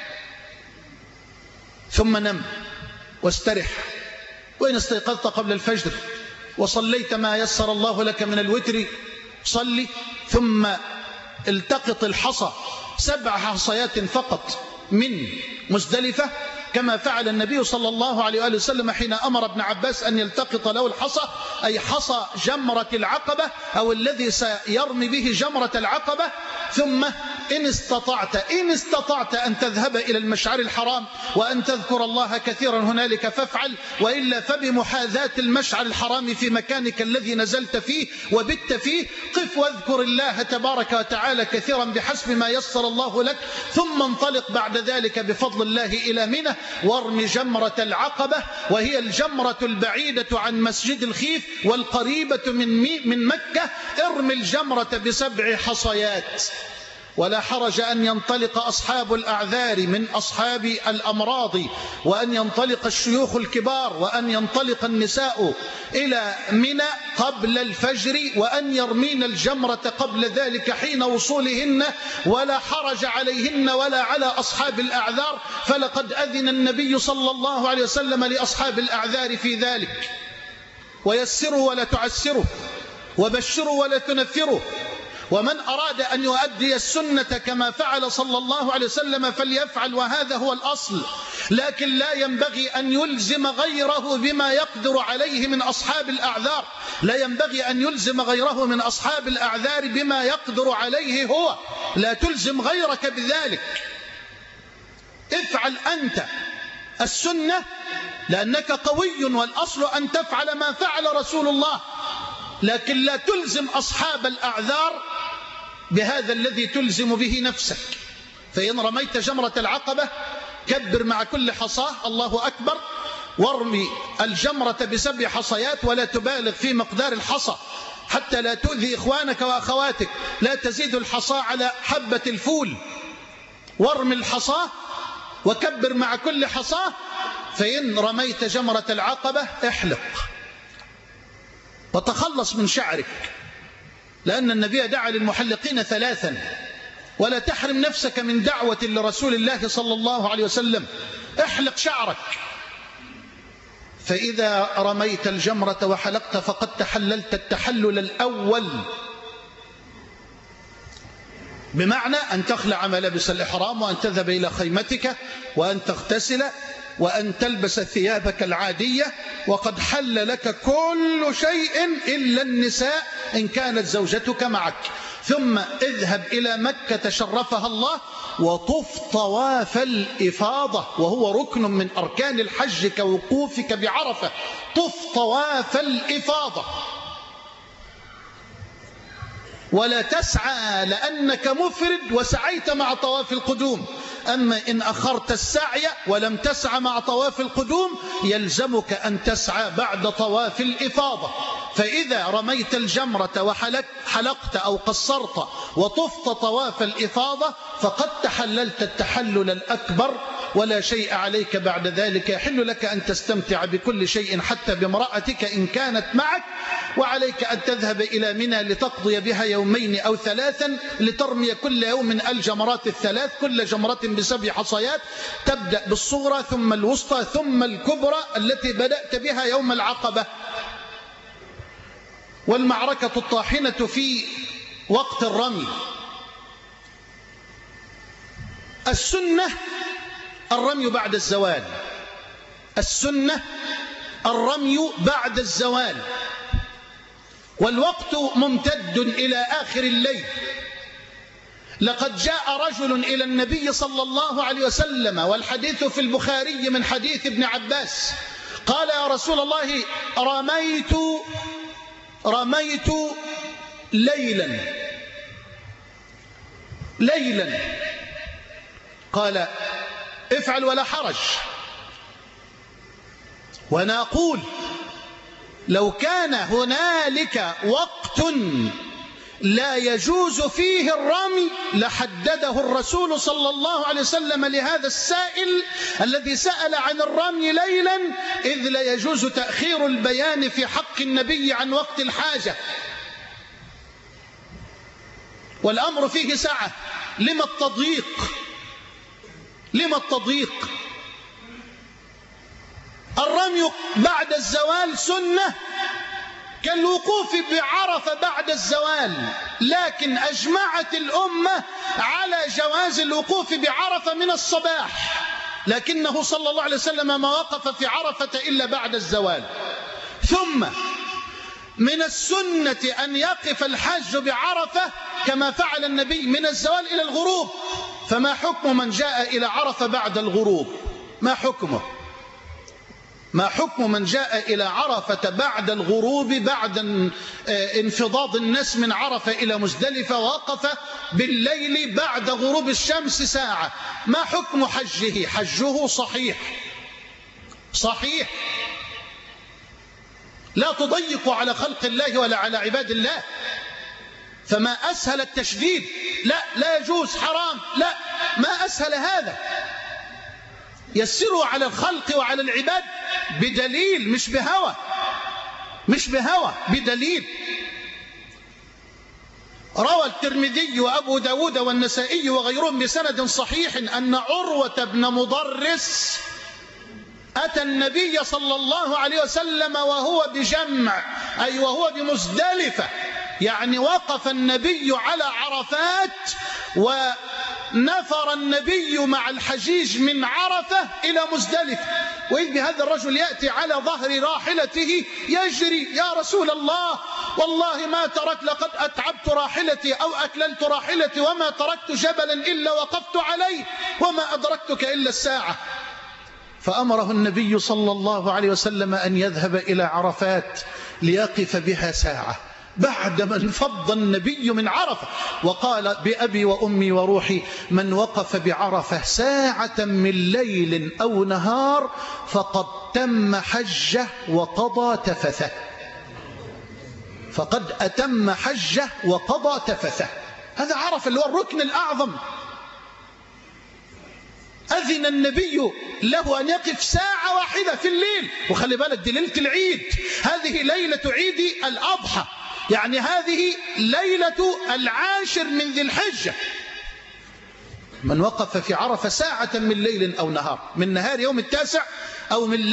ثم نم واسترح. وإن استيقظت قبل الفجر وصليت ما يسر الله لك من الوتر صلي، ثم التقط الحصى 7 حصيات فقط من مزدلفة، كما فعل النبي صلى الله عليه وآله وسلم حين أمر ابن عباس أن يلتقط له الحصى، أي حصى جمرة العقبة أو الذي سيرمي به جمرة العقبة. ثم إن استطعت أن تذهب إلى المشعر الحرام وأن تذكر الله كثيرا هنالك فافعل، وإلا فبمحاذاة المشعر الحرام في مكانك الذي نزلت فيه وبت فيه قف واذكر الله تبارك وتعالى كثيرا بحسب ما يسر الله لك، ثم انطلق بعد ذلك بفضل الله إلى منى وارمي جمرة العقبة، وهي الجمرة البعيدة عن مسجد الخيف والقريبة من مكة. ارمي الجمرة ب7 حصيات. ولا حرج أن ينطلق أصحاب الأعذار من أصحاب الأمراض، وأن ينطلق الشيوخ الكبار، وأن ينطلق النساء إلى منى قبل الفجر، وأن يرمين الجمرة قبل ذلك حين وصولهن، ولا حرج عليهن ولا على أصحاب الأعذار، فلقد أذن النبي صلى الله عليه وسلم لأصحاب الأعذار في ذلك. ويسروا ولا تعسروا، وبشروا ولا تنفروا. ومن أراد أن يؤدي السنة كما فعل صلى الله عليه وسلم فليفعل، وهذا هو الأصل. لكن لا ينبغي أن يلزم غيره بما يقدر عليه من أصحاب الأعذار، لا ينبغي أن يلزم غيره من أصحاب الأعذار بما يقدر عليه هو، لا تلزم غيرك بذلك. افعل أنت السنة لأنك قوي، والأصل أن تفعل ما فعل رسول الله، لكن لا تلزم أصحاب الأعذار بهذا الذي تلزم به نفسك. فإن رميت جمرة العقبة كبر مع كل حصاة الله أكبر، وارمي الجمرة ب7 حصيات، ولا تبالغ في مقدار الحصى حتى لا تؤذي إخوانك وأخواتك. لا تزيد الحصى على حبة الفول. وارمي الحصى وكبر مع كل حصاة. فإن رميت جمرة العقبة احلق وتخلص من شعرك، لأن النبي دعا للمحلقين 3، ولا تحرم نفسك من دعوة لرسول الله صلى الله عليه وسلم. احلق شعرك. فإذا رميت الجمرة وحلقت فقد تحللت التحلل الأول، بمعنى أن تخلع ملابس الإحرام، وأن تذهب إلى خيمتك، وأن تغتسل، وأن تلبس ثيابك العادية، وقد حل لك كل شيء إلا النساء إن كانت زوجتك معك. ثم اذهب إلى مكة شرفها الله وطف طواف الإفاضة، وهو ركن من أركان الحج كوقوفك بعرفة. طف طواف الإفاضة، ولا تسعى لأنك مفرد وسعيت مع طواف القدوم. أما إن أخرت السعي ولم تسعى مع طواف القدوم يلزمك أن تسعى بعد طواف الإفاضة. فإذا رميت الجمرة وحلقت أو قصرت وطفت طواف الإفاضة فقد تحللت التحلل الأكبر، ولا شيء عليك بعد ذلك. يحل لك أن تستمتع بكل شيء حتى بامرأتك إن كانت معك، وعليك أن تذهب إلى منى لتقضي بها 2 أو 3 لترمي كل يوم الجمرات 3، كل جمرة ب7 حصيات. تبدأ بالصغرى ثم الوسطى ثم الكبرى التي بدأت بها يوم العقبة. والمعركة الطاحنة في وقت الرمي. السنة الرمي بعد الزوال، السنة الرمي بعد الزوال، والوقت ممتد إلى آخر الليل. لقد جاء رجل إلى النبي صلى الله عليه وسلم، والحديث في البخاري من حديث ابن عباس، قال يا رسول الله رميت ليلا. قال افعل ولا حرج. وأنا أقول لو كان هنالك وقت لا يجوز فيه الرمي لحدده الرسول صلى الله عليه وسلم لهذا السائل الذي سأل عن الرمي ليلا، إذ لا يجوز تأخير البيان في حق النبي عن وقت الحاجة. والأمر فيه سعة. لما التضييق؟ الرمي بعد الزوال سنة كالوقوف بعرفة بعد الزوال، لكن أجمعت الأمة على جواز الوقوف بعرفة من الصباح، لكنه صلى الله عليه وسلم ما وقف في عرفة إلا بعد الزوال. ثم من السنة أن يقف الحج بعرفة كما فعل النبي من الزوال إلى الغروب. فما حكم من جاء إلى عرفة بعد الغروب؟ ما حكمه؟ ما حكم من جاء إلى عرفة بعد الغروب، بعد انفضاض الناس من عرفة إلى مزدلفة، ووقف بالليل بعد غروب الشمس ساعة؟ ما حكم حجه؟ حجه صحيح صحيح، لا تضيقوا على خلق الله ولا على عباد الله. فما أسهل التشديد، لا يجوز، حرام، لا، ما أسهل هذا. يسروا على الخلق وعلى العباد بدليل، مش بهوى، مش بهوى، بدليل. روى الترمذي وأبو داود والنسائي وغيرهم بسند صحيح أن عروة بن مضرس أتى النبي صلى الله عليه وسلم وهو بجمع، أي وهو بمزدلفة، يعني وقف النبي على عرفات ونفر النبي مع الحجيج من عرفة إلى مزدلفة. وإذ بهذا الرجل يأتي على ظهر راحلته يجري: يا رسول الله، والله ما تركت، لقد أتعبت راحلتي أو أكللت راحلتي، وما تركت جبلا إلا وقفت عليه، وما أدركتك إلا الساعة. فأمره النبي صلى الله عليه وسلم أن يذهب إلى عرفات ليقف بها ساعة بعدما انفض النبي من عرفة، وقال: بأبي وأمي وروحي، من وقف بعرفة ساعة من ليل أو نهار فقد تم حجه وقضى تفثه. فقد أتم حجه وقضى تفثه. هذا عرفة اللي هو الركن الأعظم. أذن النبي له أن يقف ساعة واحدة في الليل. وخلي بالك، دي ليلة العيد، هذه ليلة عيد الأضحى، يعني هذه ليلة 10 من ذي الحجة. من وقف في عرفة ساعة من ليل أو نهار، من نهار يوم 9 أو من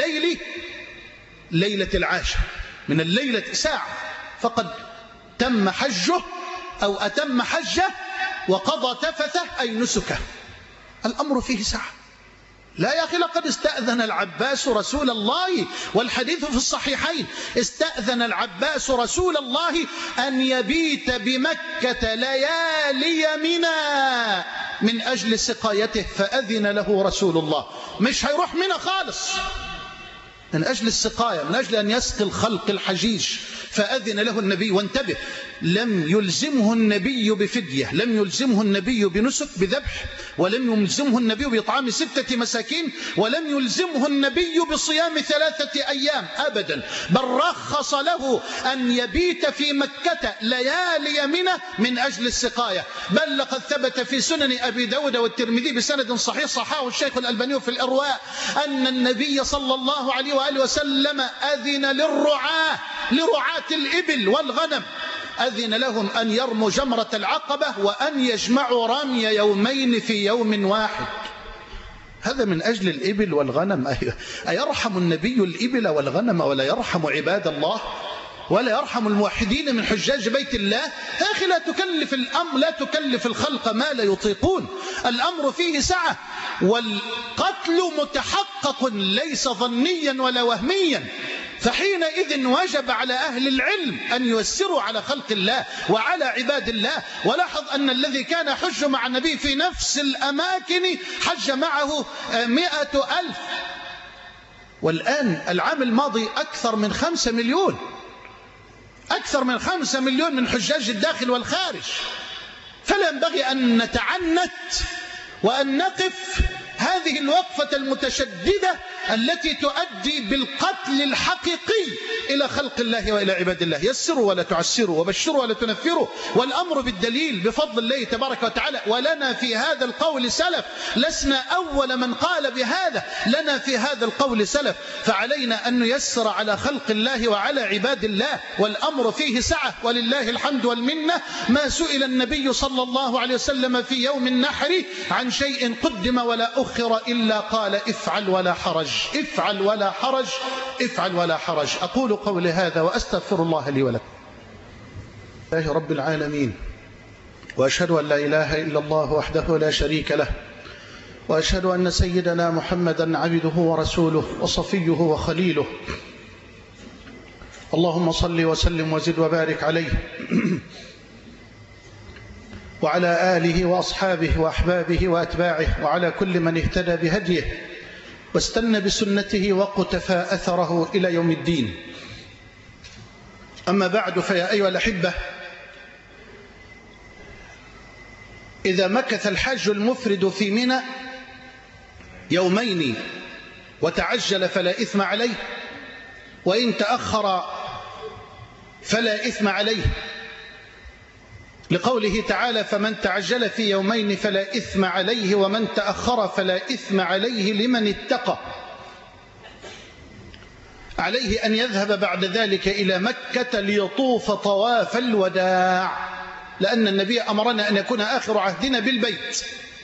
ليلة 10، من الليلة ساعة، فقد تم حجه أو أتم حجه وقضى تفثه، أي نسكه. الأمر فيه سعة. لا يا أخي، لقد استأذن العباس رسول الله، والحديث في الصحيحين، استأذن العباس رسول الله أن يبيت بمكة ليالي منى من أجل سقايته، فأذن له رسول الله. مش هيروح منى خالص، من أجل السقاية، من أجل أن يسقي الخلق الحجيج، فأذن له النبي. وانتبه، لم يلزمه النبي بفدية، لم يلزمه النبي بنسك بذبح، ولم يلزمه النبي بإطعام 6 مساكين، ولم يلزمه النبي بصيام 3 أيام أبدا، بل رخص له أن يبيت في مكة ليالي منى من أجل السقاية. بل لقد ثبت في سنن أبي داود والترمذي بسند صحيح صححه الشيخ الألباني في الإرواء أن النبي صلى الله عليه وآله وسلم أذن لرعاة الإبل والغنم، أذن لهم أن يرموا جمرة العقبة وأن يجمعوا رمي يومين في يوم واحد. هذا من أجل الإبل والغنم. أيرحم النبي الإبل والغنم ولا يرحم عباد الله ولا يرحم الموحدين من حجاج بيت الله؟ يا أخي، لا تكلف الأمر، لا تكلف الخلق ما لا يطيقون. الأمر فيه سعة، والقتل متحقق ليس ظنيا ولا وهميا. فحينئذ وجب على أهل العلم أن ييسروا على خلق الله وعلى عباد الله. ولاحظ أن الذي كان حج مع النبي في نفس الأماكن حج معه 100,000، والآن العام الماضي أكثر من 5 مليون، أكثر من 5 مليون من حجاج الداخل والخارج. فلا ينبغي أن نتعنت وأن نقف هذه الوقفة المتشددة التي تؤدي بالقتل الحقيقي إلى خلق الله وإلى عباد الله. يسروا ولا تعسروا، وبشروا ولا تنفروا، والأمر بالدليل بفضل الله تبارك وتعالى. ولنا في هذا القول سلف، لسنا أول من قال بهذا، لنا في هذا القول سلف. فعلينا أن نيسر على خلق الله وعلى عباد الله، والأمر فيه سعة ولله الحمد والمنة. ما سئل النبي صلى الله عليه وسلم في يوم النحر عن شيء قدم ولا أخر إلا قال: افعل ولا حرج. افعل ولا حرج، افعل ولا حرج. أقول قولي هذا وأستغفر الله لي ولكم. لله رب العالمين، وأشهد أن لا إله إلا الله وحده لا شريك له، وأشهد أن سيدنا محمدا عبده ورسوله وصفيه وخليله. اللهم صل وسلم وزد وبارك عليه وعلى آله وأصحابه وأحبابه وأتباعه وعلى كل من اهتدى بهديه واستنى بسنته وقتفى أثره إلى يوم الدين. أما بعد، فيا أيها الأحبة، إذا مكث الحاج المفرد في منى يومين وتعجل فلا إثم عليه، وإن تأخر فلا إثم عليه، لقوله تعالى: فمن تعجل في يومين فلا إثم عليه ومن تأخر فلا إثم عليه لمن اتقى. عليه أن يذهب بعد ذلك إلى مكة ليطوف طواف الوداع، لأن النبي أمرنا أن يكون آخر عهدنا بالبيت.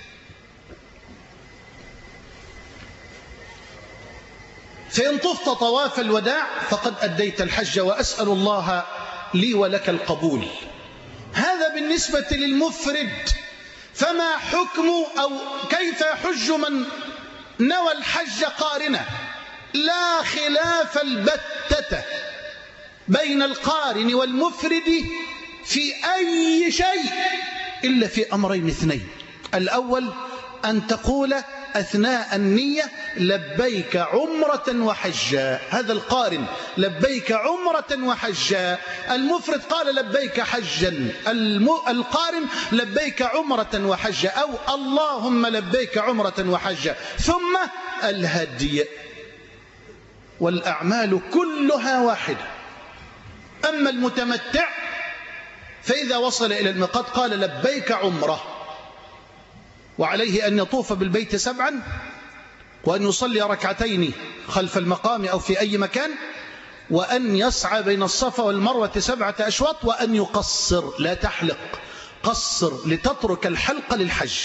فإن طفت طواف الوداع فقد أديت الحج، وأسأل الله لي ولك القبول. هذا بالنسبة للمفرد. فما حكم أو كيف يحج من نوى الحج قارنة؟ لا خلاف البتة بين القارن والمفرد في أي شيء إلا في أمرين اثنين. الأول أن تقول أثناء النية: لبيك عمرة وحجا. هذا القارن لبيك عمرة وحجا. المفرد قال لبيك حجا، القارن لبيك عمرة وحجا، أو اللهم لبيك عمرة وحجا. ثم الهدي، والأعمال كلها واحدة. أما المتمتع فإذا وصل إلى الميقات قال لبيك عمرة، وعليه أن يطوف بالبيت 7، وأن يصلي ركعتين خلف المقام أو في أي مكان، وأن يسعى بين الصفا والمروة 7 أشواط، وأن يقصر، لا تحلق، قصر لتترك الحلق للحج.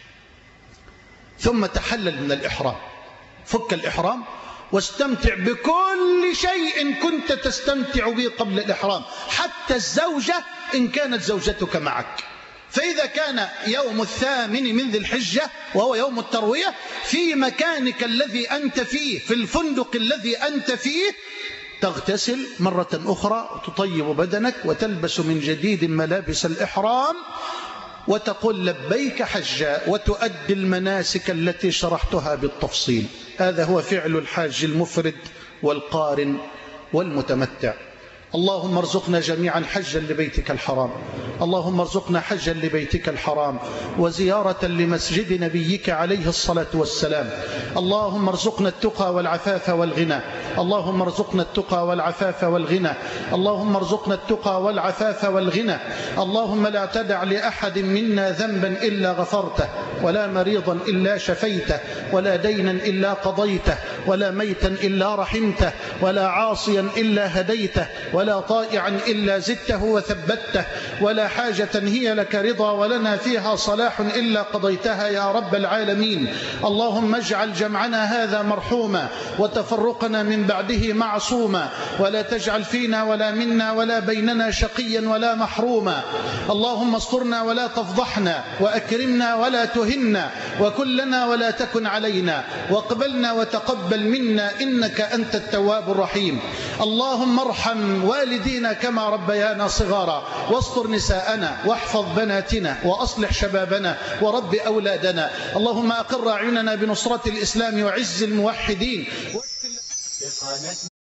ثم تحلل من الإحرام، فك الإحرام واستمتع بكل شيء كنت تستمتع به قبل الإحرام، حتى الزوجة إن كانت زوجتك معك. فإذا كان يوم 8 من ذي الحجة وهو يوم التروية، في مكانك الذي أنت فيه، في الفندق الذي أنت فيه، تغتسل مرة أخرى، تطيب بدنك وتلبس من جديد ملابس الإحرام، وتقول لبيك حجا، وتؤدي المناسك التي شرحتها بالتفصيل. هذا هو فعل الحاج المفرد والقارن والمتمتع. اللهم ارزقنا جميعا حجا لبيتك الحرام، اللهم ارزقنا حجا لبيتك الحرام وزيارة لمسجد نبيك عليه الصلاة والسلام. اللهم ارزقنا التقى والعفاف والغنى، اللهم ارزقنا التقى والعفاف والغنى، اللهم ارزقنا التقى والعفاف والغنى. اللهم لا تدع لأحد منا ذنبا إلا غفرته، ولا مريضا إلا شفيته، ولا دينا إلا قضيته، ولا ميتا إلا رحمته، ولا عاصيا إلا هديته، ولا طائعا إلا زدته وثبته، ولا حاجة هي لك رضا ولنا فيها صلاح إلا قضيتها يا رب العالمين. اللهم اجعل جمعنا هذا مرحوما، وتفرقنا من بعده معصوما، ولا تجعل فينا ولا منا ولا بيننا شقيا ولا محروما. اللهم استرنا ولا تفضحنا، وأكرمنا ولا تهنا، وكن لنا ولا تكن علينا، واقبلنا وتقبل منا إنك أنت التواب الرحيم. اللهم ارحم والدينا كما ربيانا صغارا، واستر نساءنا، واحفظ بناتنا، وأصلح شبابنا، ورب أولادنا. اللهم أقر أعيننا بنصرة الإسلام وعز الموحدين.